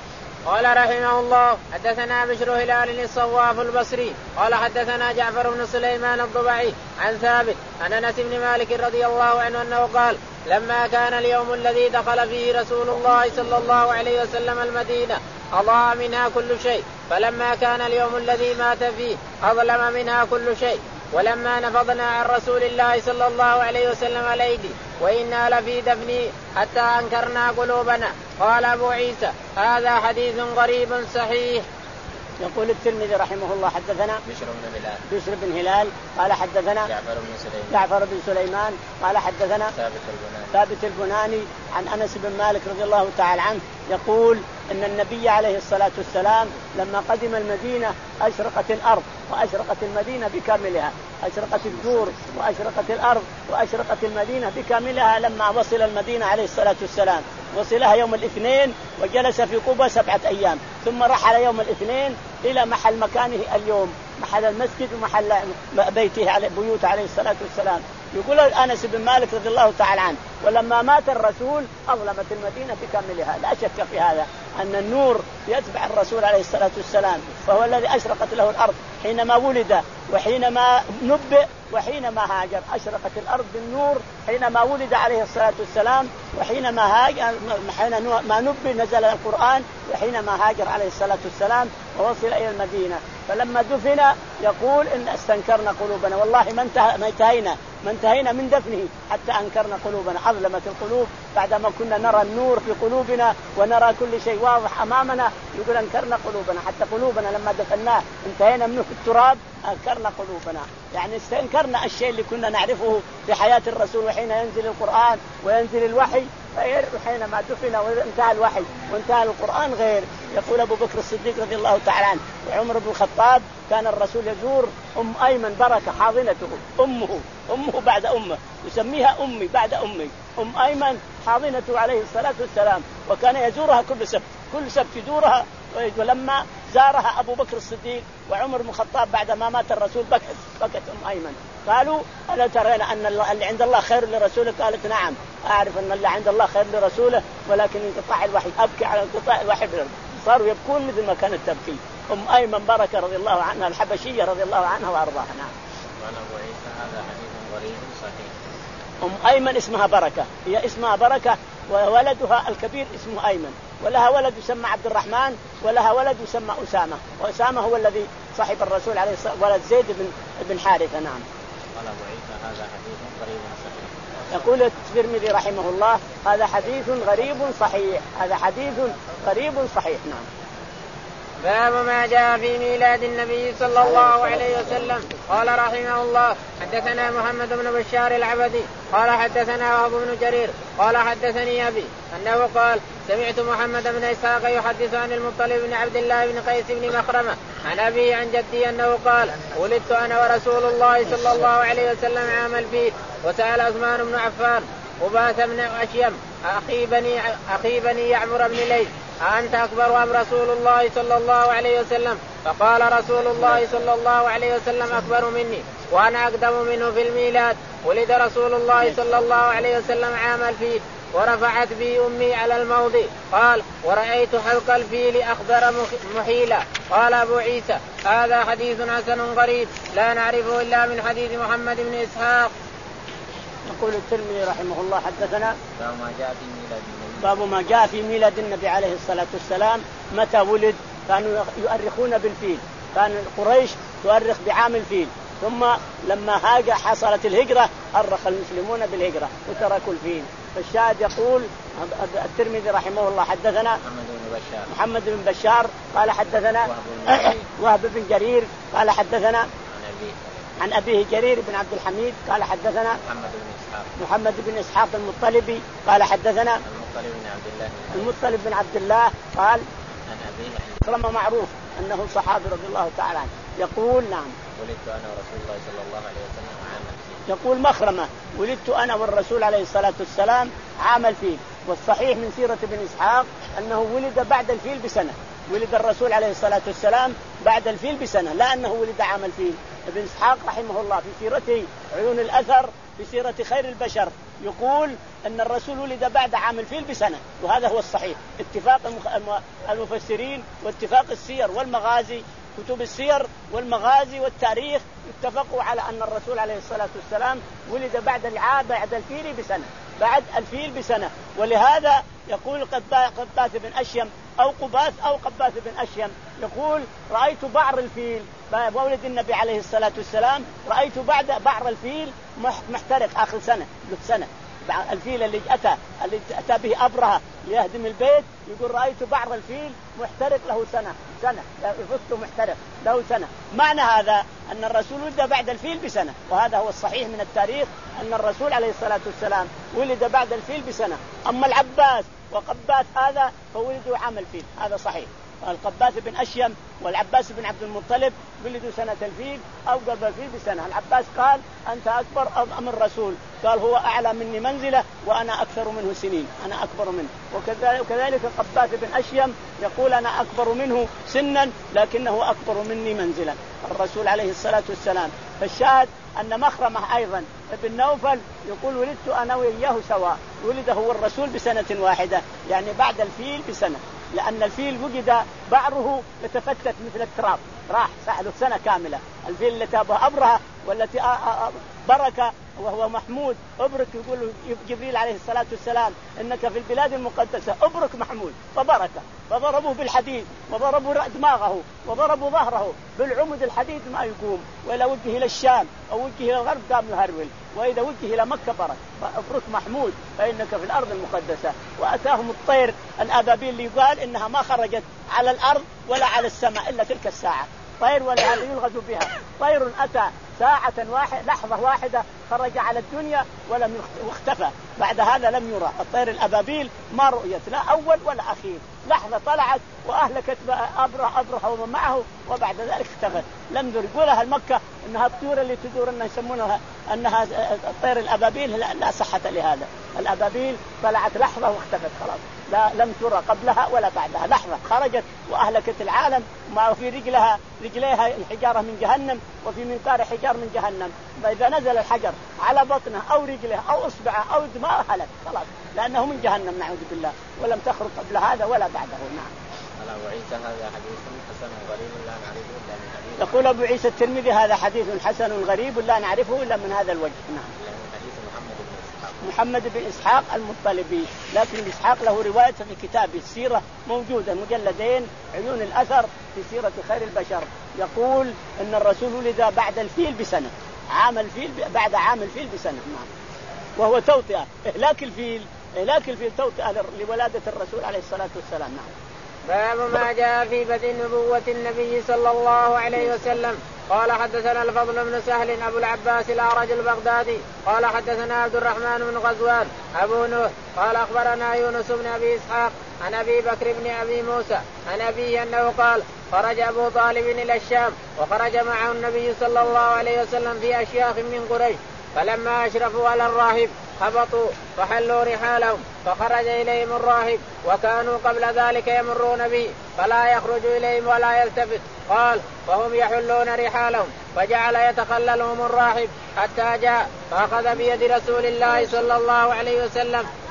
قال رحمه الله حدثنا بشر هلال الصواف البصري قال حدثنا جعفر بن سليمان الضبعي عن ثابت عن أنس بن مالك رضي الله عنه أنه قال لما كان اليوم الذي دخل فيه رسول الله صلى الله عليه وسلم المدينة أضاء منها كل شيء، فلما كان اليوم الذي مات فيه أظلم منها كل شيء، ولما نفضنا عن رسول الله صلى الله عليه وسلم الأيدي وإنا لفي دفنه حتى أنكرنا قلوبنا. قال أبو عيسى هذا حديث غريب صحيح. يقول الترمذي رحمه الله حدثنا بشر بن هلال بشر بن هلال قال حدثنا جعفر بن سليمان جعفر بن سليمان قال حدثنا ثابت البناني ثابت البناني عن أنس بن مالك رضي الله تعالى عنه يقول إن النبي عليه الصلاة والسلام لما قدم المدينة أشرقت الأرض وأشرقت المدينة بكاملها، أشرقت الدور وأشرقت الأرض وأشرقت المدينة بكاملها لما وصل المدينة عليه الصلاة والسلام. وصلها يوم الاثنين وجلس في قبة سبعة أيام ثم رحل يوم الاثنين إلى محل مكانه اليوم، محل المسجد ومحل بيته على بيوت عليه الصلاة والسلام. يقول أنس بن مالك رضي الله تعالى عنه ولما مات الرسول أظلمت المدينة بكاملها. لا شك في هذا أن النور يتبع الرسول عليه الصلاة والسلام، فهو الذي أشرقت له الأرض حينما ولد وحينما نبئ وحينما هاجر. أشرقت الأرض بالنور حينما ولد عليه الصلاة والسلام وحينما هاجر حينما نبئ نزل القرآن وحينما هاجر عليه الصلاة والسلام ووصل إلى المدينة. فلما دفن يقول إن استنكرنا قلوبنا، والله ما انتهينا ما انتهينا من دفنه حتى أنكرنا قلوبنا. أظلمت القلوب بعدما كنا نرى النور في قلوبنا ونرى كل شيء واضح أمامنا. يقول أنكرنا قلوبنا حتى قلوبنا لما دفناه انتهينا منه في التراب أنكرنا قلوبنا، يعني استنكرنا الشيء اللي كنا نعرفه في حياة الرسول وحين ينزل القرآن وينزل الوحي غير وحينما دفن وانتهى الوحي وانتهى القرآن غير. يقول أبو بكر الصديق رضي الله تعالى عنه وعمر بن الخطاب كان الرسول يزور أم أيمن بركة حاضنته أمه أمه بعد أمه يسميها أمي بعد أمي أم أيمن حاضنته عليه الصلاة والسلام، وكان يزورها كل سبت كل سبت يزورها. ولما زارها أبو بكر الصديق وعمر بن الخطاب بعد ما مات الرسول بكت بكت أم أيمن. قالوا ألا ترين أن اللي عند الله خير لرسوله؟ قالت نعم أعرف أن اللي عند الله خير لرسوله ولكن انقطاع الوحي أبكي على انقطاع الوحي. صاروا يبكون مثل ما كانت تبكي. أم أيمن بركة رضي الله عنها الحبشية رضي الله عنها وأرضاها. نعم. قال أبو عيسى هذا حديث غريب صحيح. أم أيمن اسمها بركة، هي اسمها بركة وولدها الكبير اسمه أيمن، ولها ولد يسمى عبد الرحمن ولها ولد يسمى أسامة، وأسامة هو الذي صاحب الرسول عليه الصلاة والسلام ولد زيد بن بن حارثة. نعم. قال أبو عيسى هذا حديث غريب صحيح. يقول الترمذي رحمه الله هذا حديث غريب صحيح هذا حديث غريب صحيح. نعم. باب ما جاء في ميلاد النبي صلى الله عليه وسلم. قال رحمه الله حدثنا محمد بن بشار العبدي قال حدثنا وهب بن جرير قال حدثني أبي أنه قال سمعت محمد بن إسحاق يحدث عن المطلب بن عبد الله بن قيس بن مخرمة عن أبي عن جدي أنه قال ولدت أنا ورسول الله صلى الله عليه وسلم عام الفيل، وسأل عثمان بن عفان وباث بن أشيم أخي بني, أخي بني يعمر بن ليث أنت أكبر أم رسول الله صلى الله عليه وسلم؟ فقال رسول الله صلى الله عليه وسلم أكبر مني وأنا أقدم منه في الميلاد. ولد رسول الله صلى الله عليه وسلم عام الفيل ورفعت بي أمي على الموضع. قال ورأيت حلق الفيل أخضر محيلا. قال أبو عيسى هذا حديث حسن غريب لا نعرفه إلا من حديث محمد بن إسحاق. يقول الترمذي رحمه الله حدثنا باب ما جاء في ميلاد النبي باب ما جاء في ميلاد النبي عليه الصلاة والسلام متى ولد. كانوا يؤرخون بالفيل، كان قريش تؤرخ بعام الفيل، ثم لما هاج حصلت الهجرة أرخ المسلمون بالهجرة وتركوا الفيل. فالشاهد يقول الترمذي رحمه الله حدثنا محمد بن بشار محمد بن بشار قال حدثنا وهب بن جرير قال حدثنا عن أبيه عن أبيه جرير بن عبد الحميد قال حدثنا محمد بن إسحاق محمد بن إسحاق المطلبي قال حدثنا المطلب بن عبد الله المطلب بن عبد الله قال عن أبيه مخرمة معروف أنه صحابي رضي الله تعالى عنه يقول نعم ولدت أنا ورسول الله صلى الله عليه وسلم عام الفيل. يقول مخرمة ولدت أنا والرسول عليه الصلاة والسلام عام الفيل. والصحيح من سيرة ابن إسحاق أنه ولد بعد الفيل بسنة، ولد الرسول عليه الصلاة والسلام بعد الفيل بسنة، لا أنه ولد عام الفيل. ابن إسحاق رحمه الله في سيرته عيون الأثر في سيرة خير البشر يقول أن الرسول ولد بعد عام الفيل بسنة، وهذا هو الصحيح اتفاق المفسرين واتفاق السير والمغازي، كتب السير والمغازي والتاريخ اتفقوا على أن الرسول عليه الصلاة والسلام ولد بعد العام بعد الفيل بسنة، بعد الفيل بسنة. ولهذا يقول قباث بن أشيم أو قباث أو قباث بن أشيم يقول رأيت بعر الفيل مولد النبي عليه الصلاة والسلام، رأيت بعد بعر الفيل محترق آخر سنة سنة الفيل اللي أتى اللي أتى به أبرهة ليهدم البيت، يقول رأيت بعر الفيل محترق له سنة سنة فسته محترق له سنة. معنى هذا أن الرسول ولد بعد الفيل بسنة، وهذا هو الصحيح من التاريخ أن الرسول عليه الصلاة والسلام ولد بعد الفيل بسنة. أما العباس وقباث هذا فولدوا عام الفيل، هذا صحيح. القباث بن أشيم والعباس بن عبد المطلب ولدوا سنة الفيل أو قبل الفيل بسنة. العباس قال أنت أكبر أم الرسول؟ قال هو أعلى مني منزلة وأنا أكثر منه سنين، أنا أكبر منه. وكذلك القباث بن أشيم يقول أنا أكبر منه سنا لكنه أكبر مني منزلا الرسول عليه الصلاة والسلام. فالشاهد أن مخرمة أيضا ابن نوفل يقول ولدت أنا وإياه سواء، ولد هو الرسول بسنة واحدة يعني بعد الفيل بسنة، لأن الفيل وجد بعره يتفتت مثل التراب راح سحله سنة كاملة. الفيل التي أبها أبرهة والتي بركة وهو محمود أبرك، يقول جبريل عليه الصلاة والسلام إنك في البلاد المقدسة أبرك محمود، فبركة فضربوه بالحديد وضربوا دماغه وضربوا ظهره بالعمد الحديد ما يقوم، وإلى وجهه إلى الشام أو وجهه إلى الغرب قام يهرول، وإذا وجهه إلى مكة برك. فأبرك محمود فإنك في الأرض المقدسة. وأتاهم الطير الأبابيل اللي يقال إنها ما خرجت على الأرض ولا على السماء إلا تلك الساعة، طير ولا هذا يلغز بها، طير أتى ساعة واحدة لحظة واحدة خرج على الدنيا ولم واختفى، بعد هذا لم يرى. الطير الأبابيل ما رؤيت لا أول ولا أخير، لحظة طلعت وأهلكت أبره أبره ومن معه وبعد ذلك اختفت. لم يدر يقولها المكة إنها الطيور اللي تدور أنها يسمونها أنها الطير الأبابيل، لا, لا صحة لهذا. الأبابيل طلعت لحظة واختفت خلاص، لا لم ترى قبلها ولا بعدها، لحظة خرجت وأهلكت العالم. ما في رجلها رجليها حجارة من جهنم وفي منقار حجار من جهنم، فإذا نزل الحجر على بطنه أو رجله أو إصبعه أو دماغه هلك خلاص، لأنه من جهنم نعوذ بالله، ولم تخرج قبل هذا ولا بعده. نعم. قال أبو عيسى هذا حديث حسن غريب لا نعرفه إلا من حديث. يقول أبو عيسى الترمذي هذا حديث حسن غريب لا نعرفه إلا من هذا الوجه. نعم. محمد بن إسحاق المطلبي، لكن إسحاق له رواية في كتاب السيرة موجودة مجلدين عيون الأثر في سيرة خير البشر، يقول أن الرسول ولد بعد الفيل بسنة، عام الفيل بعد عام الفيل بسنة. نعم. وهو توطئة إهلاك الفيل إهلاك الفيل توطئة لولادة الرسول عليه الصلاة والسلام. نعم. باب ما جاء في بدء نبوة النبي صلى الله عليه وسلم. قال حدثنا الفضل بن سهل أبو العباس الأعرج البغدادي قال حدثنا عبد الرحمن بن غزوان أبو نوح قال أخبرنا يونس بن أبي إسحاق عن أبي بكر بن أبي موسى عن أبيه أنه قال خرج أبو طالب إلى الشام وخرج معه النبي صلى الله عليه وسلم في أشياخ من قريش، فلما أشرفوا على الراهب هبطوا فحلوا رحالهم فخرج إليهم الراهب وكانوا قبل ذلك يمرون به فلا يخرج إليهم ولا يلتفت. قال وهم يحلون رحالهم فجعل يتخللهم الراهب حتى جاء فأخذ بيد رسول الله صلى الله عليه وسلم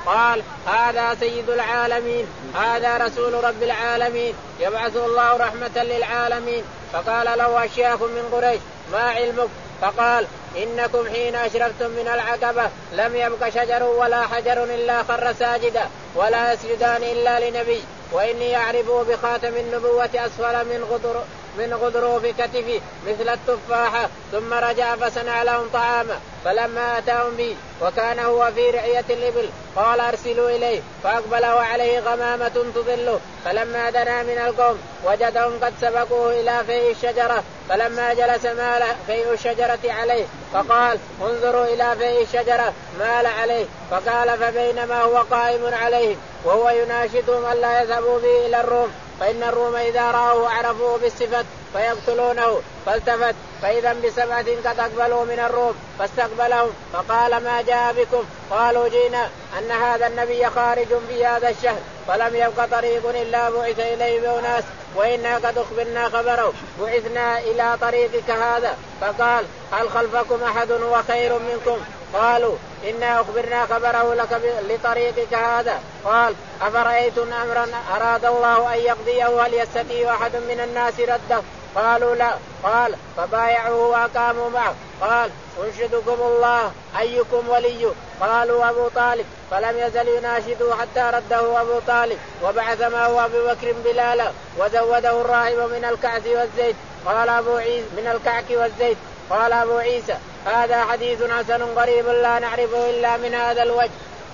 قال هذا سيد العالمين هذا رسول رب العالمين يبعث الله رحمة للعالمين. فقال له أشياخ من قريش ما علمك؟ فقال إنكم حين أشرفتم من العقبة لم يبق شجر ولا حجر إلا خر ساجدا ولا يسجدان إلا لنبي وإني أعرفه بخاتم النبوة أسفل من غدر من غضروف كتفي مثل التفاحة. ثم رجع فصنع لهم طعاما فلما أتاهم به وكان هو في رعية الإبل قال أرسلوا إليه فأقبله عليه غمامة تظله. فلما دنا من القوم وجدهم قد سبقوه إلى فيء الشجرة فلما جلس مال فيء الشجرة عليه فقال انظروا إلى فيء الشجرة مال عليه. فقال فبينما هو قائم عليه وهو يناشدهم ألا يذهبوا به إلى الروم فإن الروم إذا رأوه عرفوه بالصفة فيقتلونه. فالتفت فإذا بسبعة قد أقبلوا من الروم فاستقبلهم فقال ما جاء بكم؟ قالوا جينا أن هذا النبي خارج في هذا الشهر فلم يبق طريق إلا بعث إليه بأناس وإنا قد أخبرنا خبره بعثنا إلى طريقك هذا. فقال هل خلفكم أحد هو خير منكم؟ قالوا إنا أخبرنا خبره لك لطريقك هذا. قال أفرأيتم أمرا أراد الله أن يقضيه هل يستطيع أحد من الناس رده؟ قالوا لا. قال فبايعوه وأقاموا معه. قال أنشدكم الله أيكم ولي؟ قالوا أبو طالب. فلم يزل يناشده حتى رده أبو طالب وبعث معه أبو بكر بلالا وزوده الراهب من الكعك والزيت. قال أبو عيسى من الكعك والزيت. قال أبو عيسى هذا حديث حسن غريب لا نعرفه إلا من هذا الوجه.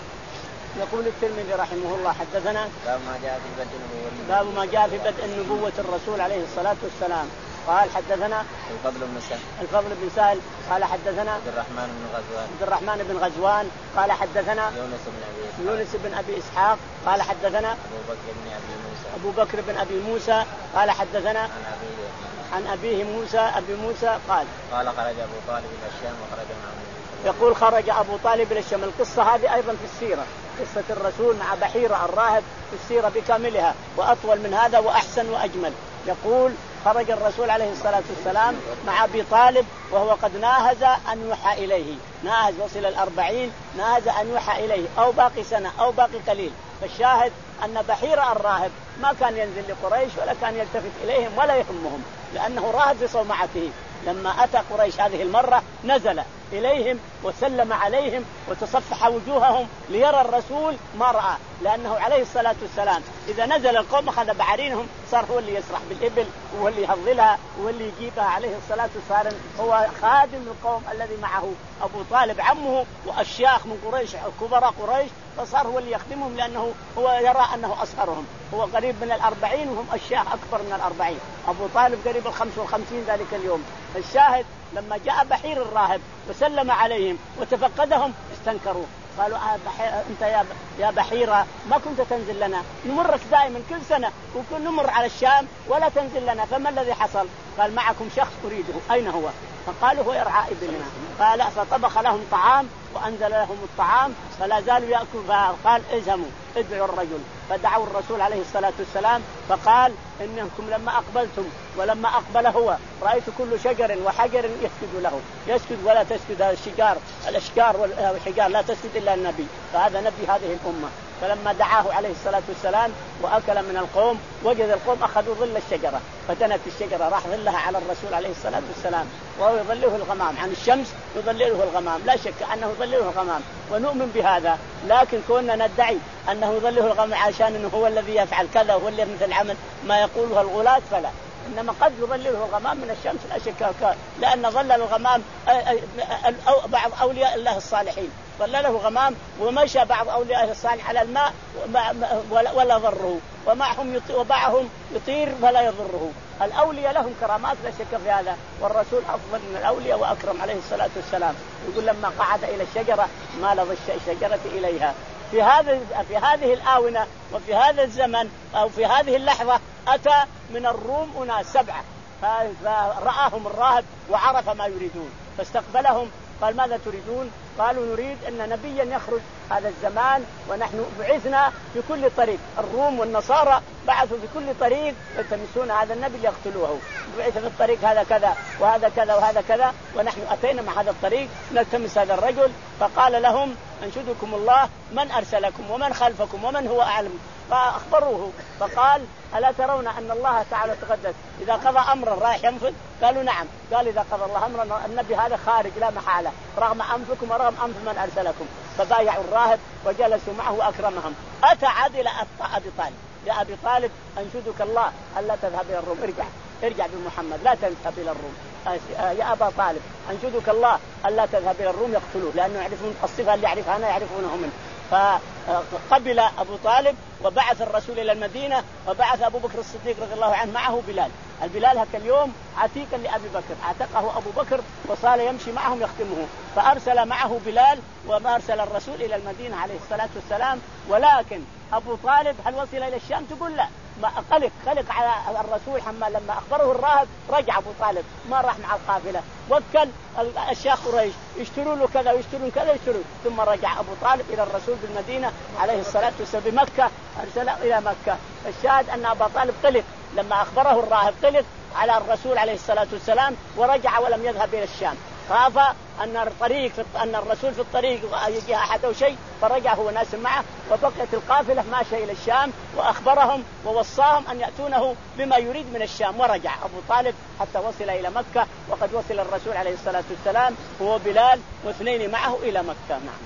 يقول الترمذي رحمه الله حدثنا باب ما جاء في بدء النبوة باب ما جاء في بدء النبوة الرسول عليه الصلاة والسلام. قال حدثنا الفضل بن سهل الفضل بن سهل قال حدثنا عبد الرحمن بن غزوان عبد الرحمن بن غزوان قال حدثنا يونس بن أبي يونس بن أبي إسحاق قال حدثنا أبو بكر بن أبي موسى أبو بكر بن أبي موسى قال حدثنا عن أبيه عن أبيه موسى أبي موسى قال قال خرج أبو طالب إلى الشام وخرج معه. يقول خرج أبو طالب إلى الشام. القصة هذه أيضا في السيرة قصة الرسول مع بحيرة الراهب في السيرة بكاملها وأطول من هذا وأحسن وأجمل. يقول خرج الرسول عليه الصلاة والسلام مع أبي طالب وهو قد ناهز أن يوحى إليه ناهز وصل الأربعين ناهز أن يوحى إليه أو باقي سنة أو باقي قليل. فالشاهد أن بحيرة الراهب ما كان ينزل لقريش ولا كان يلتفت إليهم ولا يهمهم لأنه راهب في صومعته. لما أتى قريش هذه المرة نزل إليهم وسلم عليهم وتصفح وجوههم ليرى الرسول ما رأى لأنه عليه الصلاة والسلام إذا نزل القوم أخذ بعرينهم صار هو اللي يسرح بالإبل وهو اللي يهضلها وهو اللي يجيبها عليه الصلاة والسلام. هو خادم القوم الذي معه أبو طالب عمه وأشياخ من قريش كبراء قريش فصار هو اللي يخدمهم لأنه هو يرى أنه أصغرهم. هو قريب من الأربعين وهم أشياخ أكبر من الأربعين. أبو طالب قريب الخمس والخمسين ذلك اليوم. الشاهد لما جاء بحير الراهب وسلم عليهم وتفقدهم استنكروا قالوا آه أنت يا يا بحيرة ما كنت تنزل لنا نمرك دائما كل سنة وكل نمر على الشام ولا تنزل لنا فما الذي حصل؟ قال معكم شخص أريده أين هو؟ فقالوا هو يرعى إبلنا. قال فطبخ لهم طعام وأنزل لهم الطعام فلا زالوا يأكلوا. قال اذهبوا ادعوا الرجل. فدعوا الرسول عليه الصلاة والسلام فقال إنكم لما أقبلتم ولما أقبل هو رأيت كل شجر وحجر يسجد له يسجد ولا تسجد الشجار الأشجار والحجار لا تسجد إلا النبي فهذا نبي هذه الأمة. فلما دعاه عليه الصلاة والسلام وأكل من القوم وجد القوم أخذوا ظل الشجرة فدنت الشجرة راح ظلها على الرسول عليه الصلاة والسلام وهو يظله الغمام عن الشمس يظلله الغمام لا شك أنه يظلله الغمام ونؤمن بهذا. لكن كنا ندعي أنه يظله الغمام عشان أنه هو الذي يفعل كذا وهو الذي مثل عمل ما يقوله الغلاة فلا إنما قد يظلله الغمام من الشمس لا شك لأن ظل الغمام بعض أولياء الله الصالحين ظلله غمام ومشى بعض أولياء الصالح على الماء ولا ضره ومعهم وبعهم يطير ولا يضره. الأولياء لهم كرامات لا شك في هذا والرسول أفضل من الأولياء وأكرم عليه الصلاة والسلام. يقول لما قعد إلى الشجرة مال الشجرة إليها. في هذا في هذه الآونة وفي هذا الزمن أو في هذه اللحظة أتى من الروم أناس سبعة فرآهم الراهب وعرف ما يريدون فاستقبلهم قال ماذا تريدون؟ قالوا نريد أن نبيا يخرج هذا الزمان ونحن بعثنا في كل طريق. الروم والنصارى بعثوا في كل طريق يلتمسون هذا النبي ليقتلوه. بعث في الطريق هذا كذا وهذا كذا وهذا كذا ونحن أتينا مع هذا الطريق نلتمس هذا الرجل. فقال لهم أنشدكم الله من أرسلكم ومن خلفكم ومن هو أعلم. فأخبروه فقال ألا ترون أن الله تعالى تقدس إذا قضى أمرا رايح ينفذ؟ قالوا نعم. قال إذا قضى الله أمرا النبي هذا خارج لا محالة رغم أنفكم ورغم أنف من أرسلكم. فبايعوا الراهب وجلسوا معه وأكرمهم. أتى عاد إلى أبي طالب يا أبي طالب أنشدك الله ألا تذهب إلى الروم ارجع ارجع بمحمد لا تذهب إلى الروم. يا أبا طالب أنشدك الله ألا تذهب إلى الروم يقتلوه لأنه يعرفون الصفة اللي يعرفها أنا يعرفونه منه. فقبل أبو طالب وبعث الرسول إلى المدينة وبعث أبو بكر الصديق رضي الله عنه معه بلال. البلال هكا اليوم عتيقا لأبي بكر اعتقه أبو بكر وصار يمشي معهم يخدمه. فأرسل معه بلال وما أرسل الرسول إلى المدينة عليه الصلاة والسلام. ولكن أبو طالب هل وصل إلى الشام؟ تقول لا. ما قلق قلق على الرسول حما لما أخبره الراهب رجع أبو طالب ما راح مع القافلة وكل الشيخ قريش يشتروا له كذا ويشترون كذا يشترون. ثم رجع أبو طالب إلى الرسول بالمدينة عليه الصلاة والسلام بمكة أرسل إلى مكة. الشاهد أن أبا طالب قلق لما أخبره الراهب قلق على الرسول عليه الصلاة والسلام ورجع ولم يذهب إلى الشام. خاف أن الطريق أن الرسول في الطريق يجي أحد أو شيء فرجع هو ناس معه وبقيت القافلة ماشية إلى الشام وأخبرهم ووصاهم أن يأتونه بما يريد من الشام. ورجع أبو طالب حتى وصل إلى مكة وقد وصل الرسول عليه الصلاة والسلام هو بلال واثنين معه إلى مكة. نعم.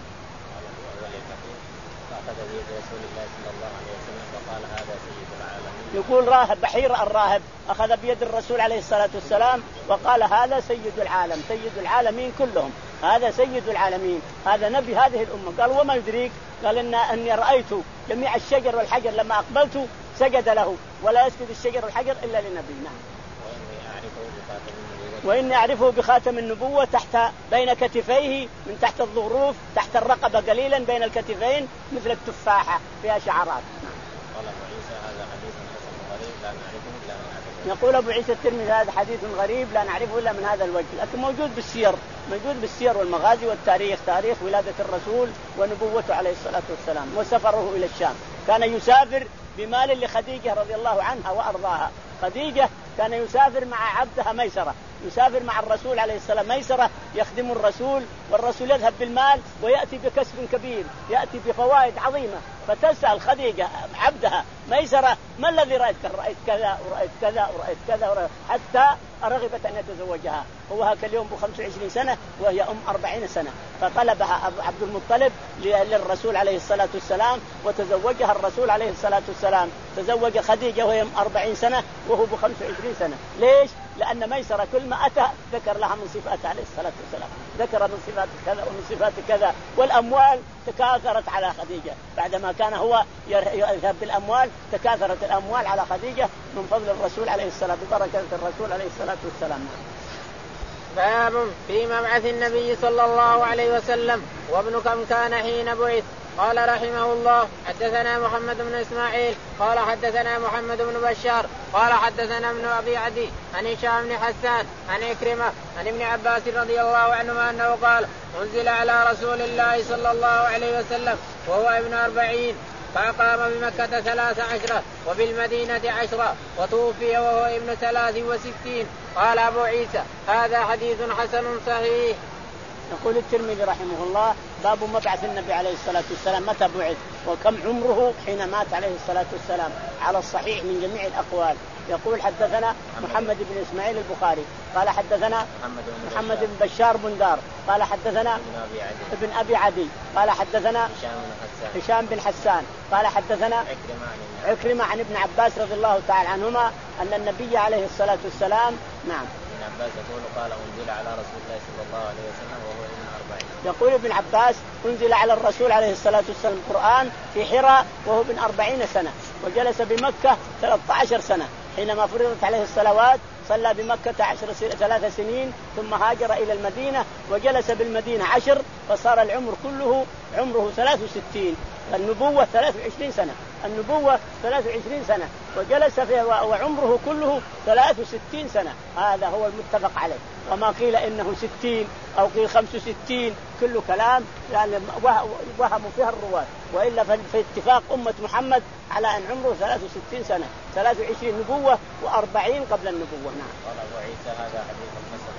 فأخذ بيد رسول الله صلى الله عليه وسلم وقال هذا سيد العالمين. يقول راهب بحير الراهب أخذ بيد الرسول عليه الصلاة والسلام وقال هذا سيد العالم سيد العالمين كلهم هذا سيد العالمين هذا نبي هذه الأمة. قال وما يدريك؟ قال إن أني رأيت جميع الشجر والحجر لما أقبلت سجد له ولا يسجد الشجر والحجر إلا لنبي. نعم. وإني أعرفه بخاتم النبوة تحت بين كتفيه من تحت الظروف تحت الرقبة قليلا بين الكتفين مثل التفاحة فيها شعرات. قال أبو عيسى هذا حديث حسن غريب لا نعرفه إلا من هذا. يقول أبو عيسى الترمذي هذا حديث غريب لا نعرفه إلا من هذا الوجه. لكن موجود بالسير موجود بالسير والمغازي والتاريخ تاريخ ولادة الرسول ونبوته عليه الصلاة والسلام وسفره إلى الشام. كان يسافر بمال لخديجة رضي الله عنها وأرضاها. خديجة كان يسافر مع عبدها ميسرة يسافر مع الرسول عليه السلام ميسرة يخدم الرسول والرسول يذهب بالمال ويأتي بكسب كبير يأتي بفوائد عظيمة. فتسأل خديجة عبدها ميسرة ما الذي رأيت؟ رأيت كذا ورأيت كذا ورأيت كذا ورأيت حتى رغبت أن يتزوجها. هو هكا اليوم بخمس وعشرين سنة وهي أم أربعين سنة. فطلبها عبد المطلب للرسول عليه الصلاة والسلام وتزوجها الرسول عليه الصلاة والسلام. تزوج خديجة وهي أم أربعين سنة وهو بخمس وعشرين سنة. ليش؟ لأن ميسرة كل ما أتى ذكر لها من صفاته عليه الصلاة والسلام ذكر من صفات كذا ومن صفات كذا. والأموال تكاثرت على خديجة بعدما كان هو يذهب بالأموال تكاثرت الأموال على خديجة من فضل الرسول عليه الصلاة ببركة الرسول عليه الصلاة والسلام. باب في مبعث النبي صلى الله عليه وسلم وابن كم كان حين بعث. قال رحمه الله حدثنا محمد بن إسماعيل قال حدثنا محمد بن بشار قال حدثنا ابن أبي عدي عن هشام بن حسان عن عكرمة عن ابن عباس رضي الله عنهما أنه قال أنزل على رسول الله صلى الله عليه وسلم وهو ابن أربعين فأقام بمكة ثلاث عشرة وبالمدينة عشرة وتوفي وهو ابن ثلاث وستين. قال أبو عيسى هذا حديث حسن صحيح. يقول الترمذي رحمه الله باب مبعث النبي عليه الصلاة والسلام متى بعث وكم عمره حين مات عليه الصلاة والسلام على الصحيح من جميع الأقوال. يقول حدثنا محمد بن إسماعيل البخاري قال حدثنا محمد بن بشار بندار قال حدثنا ابن أبي عدي قال حدثنا هشام بن حسان قال حدثنا عكرمة عن ابن عباس رضي الله تعالى عنهما أن النبي عليه الصلاة والسلام نعم عباس يقول قال أنزل على رسول الله صلى الله عليه وسلم وهو ابن أربعين. يقول ابن عباس أنزل على الرسول عليه الصلاة والسلام القرآن في حراء وهو ابن أربعين سنة وجلس بمكة ثلاثة عشر سنة. حينما فرضت عليه الصلوات صلى بمكة عشر ثلاث سنين ثم هاجر إلى المدينة وجلس بالمدينة عشر فصار العمر كله عمره ثلاث وستين. النبوة ثلاث وعشرين سنة النبوة ثلاث وعشرين سنة وجلس فيه وعمره كله ثلاث وستين سنة. هذا هو المتفق عليه. وما قيل إنه ستين أو قيل خمس وستين كله كلام يعني وهموا فيها الرواة. وإلا في اتفاق أمة محمد على أن عمره ثلاث وستين سنة ثلاث وعشرين نبوة وأربعين قبل النبوة. نعم. قال أبو عيسى هذا حديث حسن صحيح.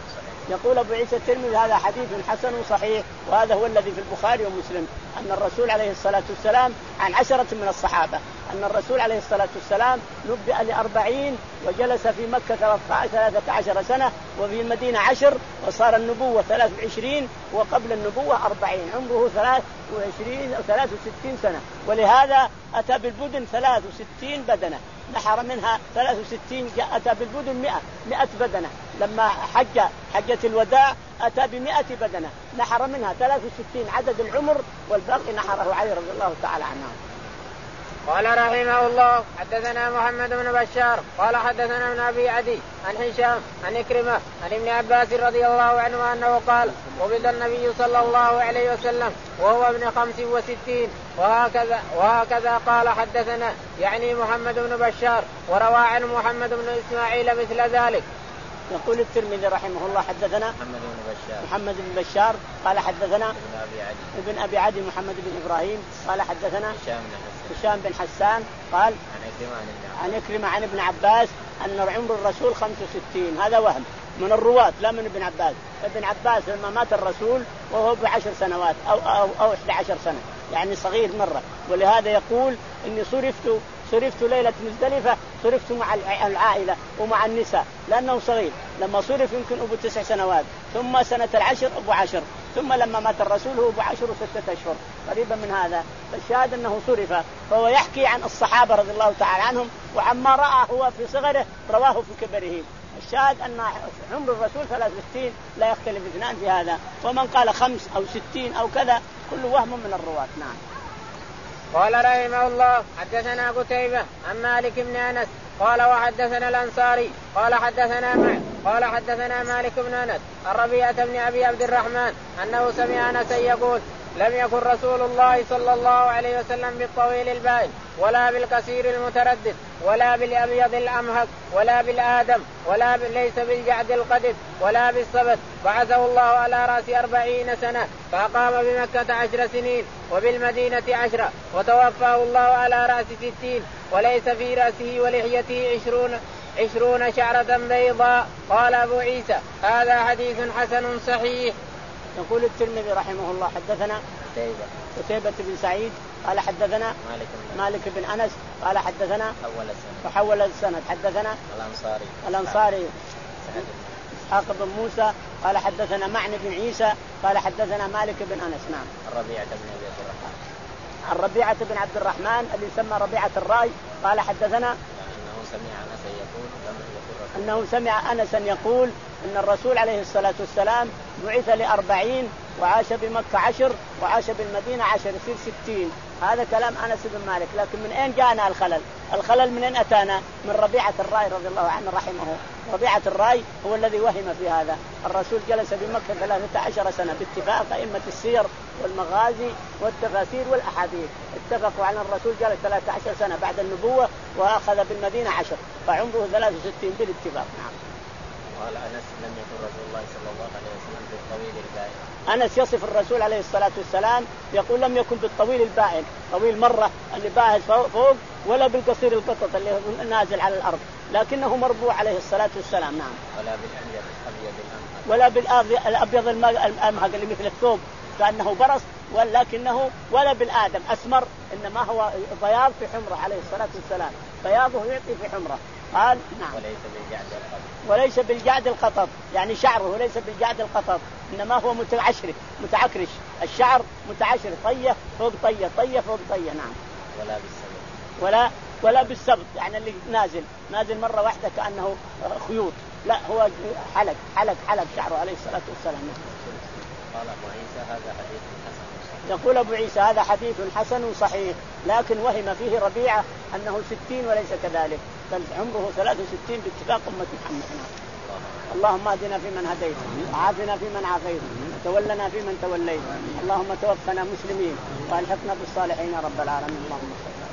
يقول أبو عيسى الترمذي هذا حديث حسن صحيح، وهذا هو الذي في البخاري ومسلم، أن الرسول عليه الصلاة والسلام عن عشرة من الصحابة أن الرسول عليه الصلاة والسلام نبئ لأربعين وجلس في مكة ثلاثة عشر سنة وفي المدينة عشر، وصار النبوة ثلاث وعشرين وقبل النبوة أربعين، عمره ثلاث وعشرين أو ثلاث وستين سنة. ولهذا أتى بالبدن ثلاث وستين بدنة، نحر منها ثلاث وستين، أتى بالبدن مئة مئة بدنة. لما حج حجة الوداع أتى بمئة بدنة، نحر منها ثلاث وستين عدد العمر، والباقي نحره علي رضي الله تعالى عنه. قال رحمه الله حدثنا محمد بن بشار قال حدثنا ابن أبي عدي عن هشام عن إكرمة عن ابن عباس رضي الله عنه أنه قال قبض النبي صلى الله عليه وسلم وهو ابن خمس وستين، وهكذا, وهكذا قال حدثنا يعني محمد بن بشار، وروى عن محمد بن إسماعيل مثل ذلك. يقول الترمذي رحمه الله حدثنا محمد بن بشار محمد بن بشار قال حدثنا ابن أبي عدي ابن أبي عدي محمد بن إبراهيم قال حدثنا هشام بن حسان هشام بن حسان قال عن إكرمة عن ابن عباس أن عمر الرسول خمس وستين. هذا وهم من الرواة لا من ابن عباس. ابن عباس لما مات الرسول وهو بعشر سنوات أو أو أو إحدى عشر سنة، يعني صغير مرة، ولهذا يقول إني صرفت صرفت ليلة مزدلفة صرفت مع العائلة ومع النساء لأنه صغير. لما صرف يمكن أبو تسع سنوات، ثم سنة العشر أبو عشر، ثم لما مات الرسول هو أبو عشر وستة أشهر قريبا من هذا. فالشاهد أنه صرف، فهو يحكي عن الصحابة رضي الله تعالى عنهم وعما رأى هو في صغره رواه في كبره. الشاهد أن عمر الرسول ثلاث وستين لا يختلف اثنان في هذا، ومن قال خمس أو ستين أو كذا كل وهم من الرواة. نعم. قال رحمه الله حدثنا قتيبة عن مالك بن أنس قال وحدثنا الأنصاري قال حدثنا معه قال حدثنا مالك بن أنس الربيعة بن أبي عبد الرحمن أنه سمع أنسا يقول لم يكن رسول الله صلى الله عليه وسلم بالطويل البائن ولا بالقصير المتردد ولا بالأبيض الأمهق ولا بالآدم ولا ليس بالجعد القدد ولا بالصبت، بعثه الله على رأس أربعين سنة فأقام بمكة عشر سنين وبالمدينة عشرة، وتوفاه الله على رأس ستين وليس في رأسه ولحيته عشرون عشرون شعرة بيضاء. قال أبو عيسى هذا حديث حسن صحيح. يقول الترمذي رحمه الله حدثنا قتيبة بن سعيد قال حدثنا مالك بن, مالك بن أنس قال حدثنا حول السند وحول السند حدثنا الأنصاري الأنصاري إسحاق بن موسى قال حدثنا معني بن عيسى قال حدثنا مالك بن أنس. نعم. الربيعة بن أبي عبد الرحمن الربيعة بن عبد الرحمن اللي يسمى ربيعة الراي قال حدثنا أنه سمع أنسا يقول أنه سمع أنسا يقول أن الرسول عليه الصلاة والسلام بعث لأربعين وعاش بمكة عشر وعاش بالمدينة عشر، يصير ستين. هذا كلام أنس بن مالك. لكن من أين جاءنا الخلل؟ الخلل من أين أتانا؟ من ربيعة الراي رضي الله عنه رحمه. ربيعة الراي هو الذي وهم في هذا. الرسول جلس بمكة ثلاثة عشر سنة باتفاق أئمة السير والمغازي والتفاسير والأحاديث، اتفقوا على الرسول جلس ثلاثة عشر سنة بعد النبوة وأخذ بالمدينة عشر، فعمره ثلاث وستين بالاتفاق. نعم. قال أنس لم يكن رسول الله صلى الله عليه وسلم بالطويل البائن. أنس يصف الرسول عليه الصلاة والسلام يقول لم يكن بالطويل البائن، طويل مرة اللي باهظ فوق، ولا بالقصير القطط اللي نازل على الأرض، لكنه مربوع عليه الصلاة والسلام. نعم. ولا بالأبيض الأمهق ولا بالأبيض الأمهق اللي مثل الثوب كأنه برص، ولكنه ولا بالآدم أسمر، إنما هو بياض في حمره عليه الصلاة والسلام، بياضه يعطي في حمره. قال نعم. وليس بالجعد القطط وليس بالجعد القطط، يعني شعره ليس بالجعد القطط، إنما هو متعشر متعكرش، الشعر متعشر، طية فوق طية، طية فوق طية. نعم. ولا بالسبط ولا ولا بالسبط، يعني اللي نازل نازل مرة واحدة كأنه خيوط، لا هو حلق حلق حلق شعره عليه الصلاة والسلام. قال أبو عيسى هذا حديث حسن صحيح. يقول أبو عيسى هذا حديث حسن صحيح، لكن وهم فيه ربيعة أنه ستين وليس كذلك، بل عمره ثلاث وستين باتفاق أمة محمد. اللهم اهدنا فيمن هديت وعافنا فيمن عافيت وتولنا فيمن توليت، اللهم توفنا مسلمين والحقنا بالصالحين يا رب العالمين. اللهم صل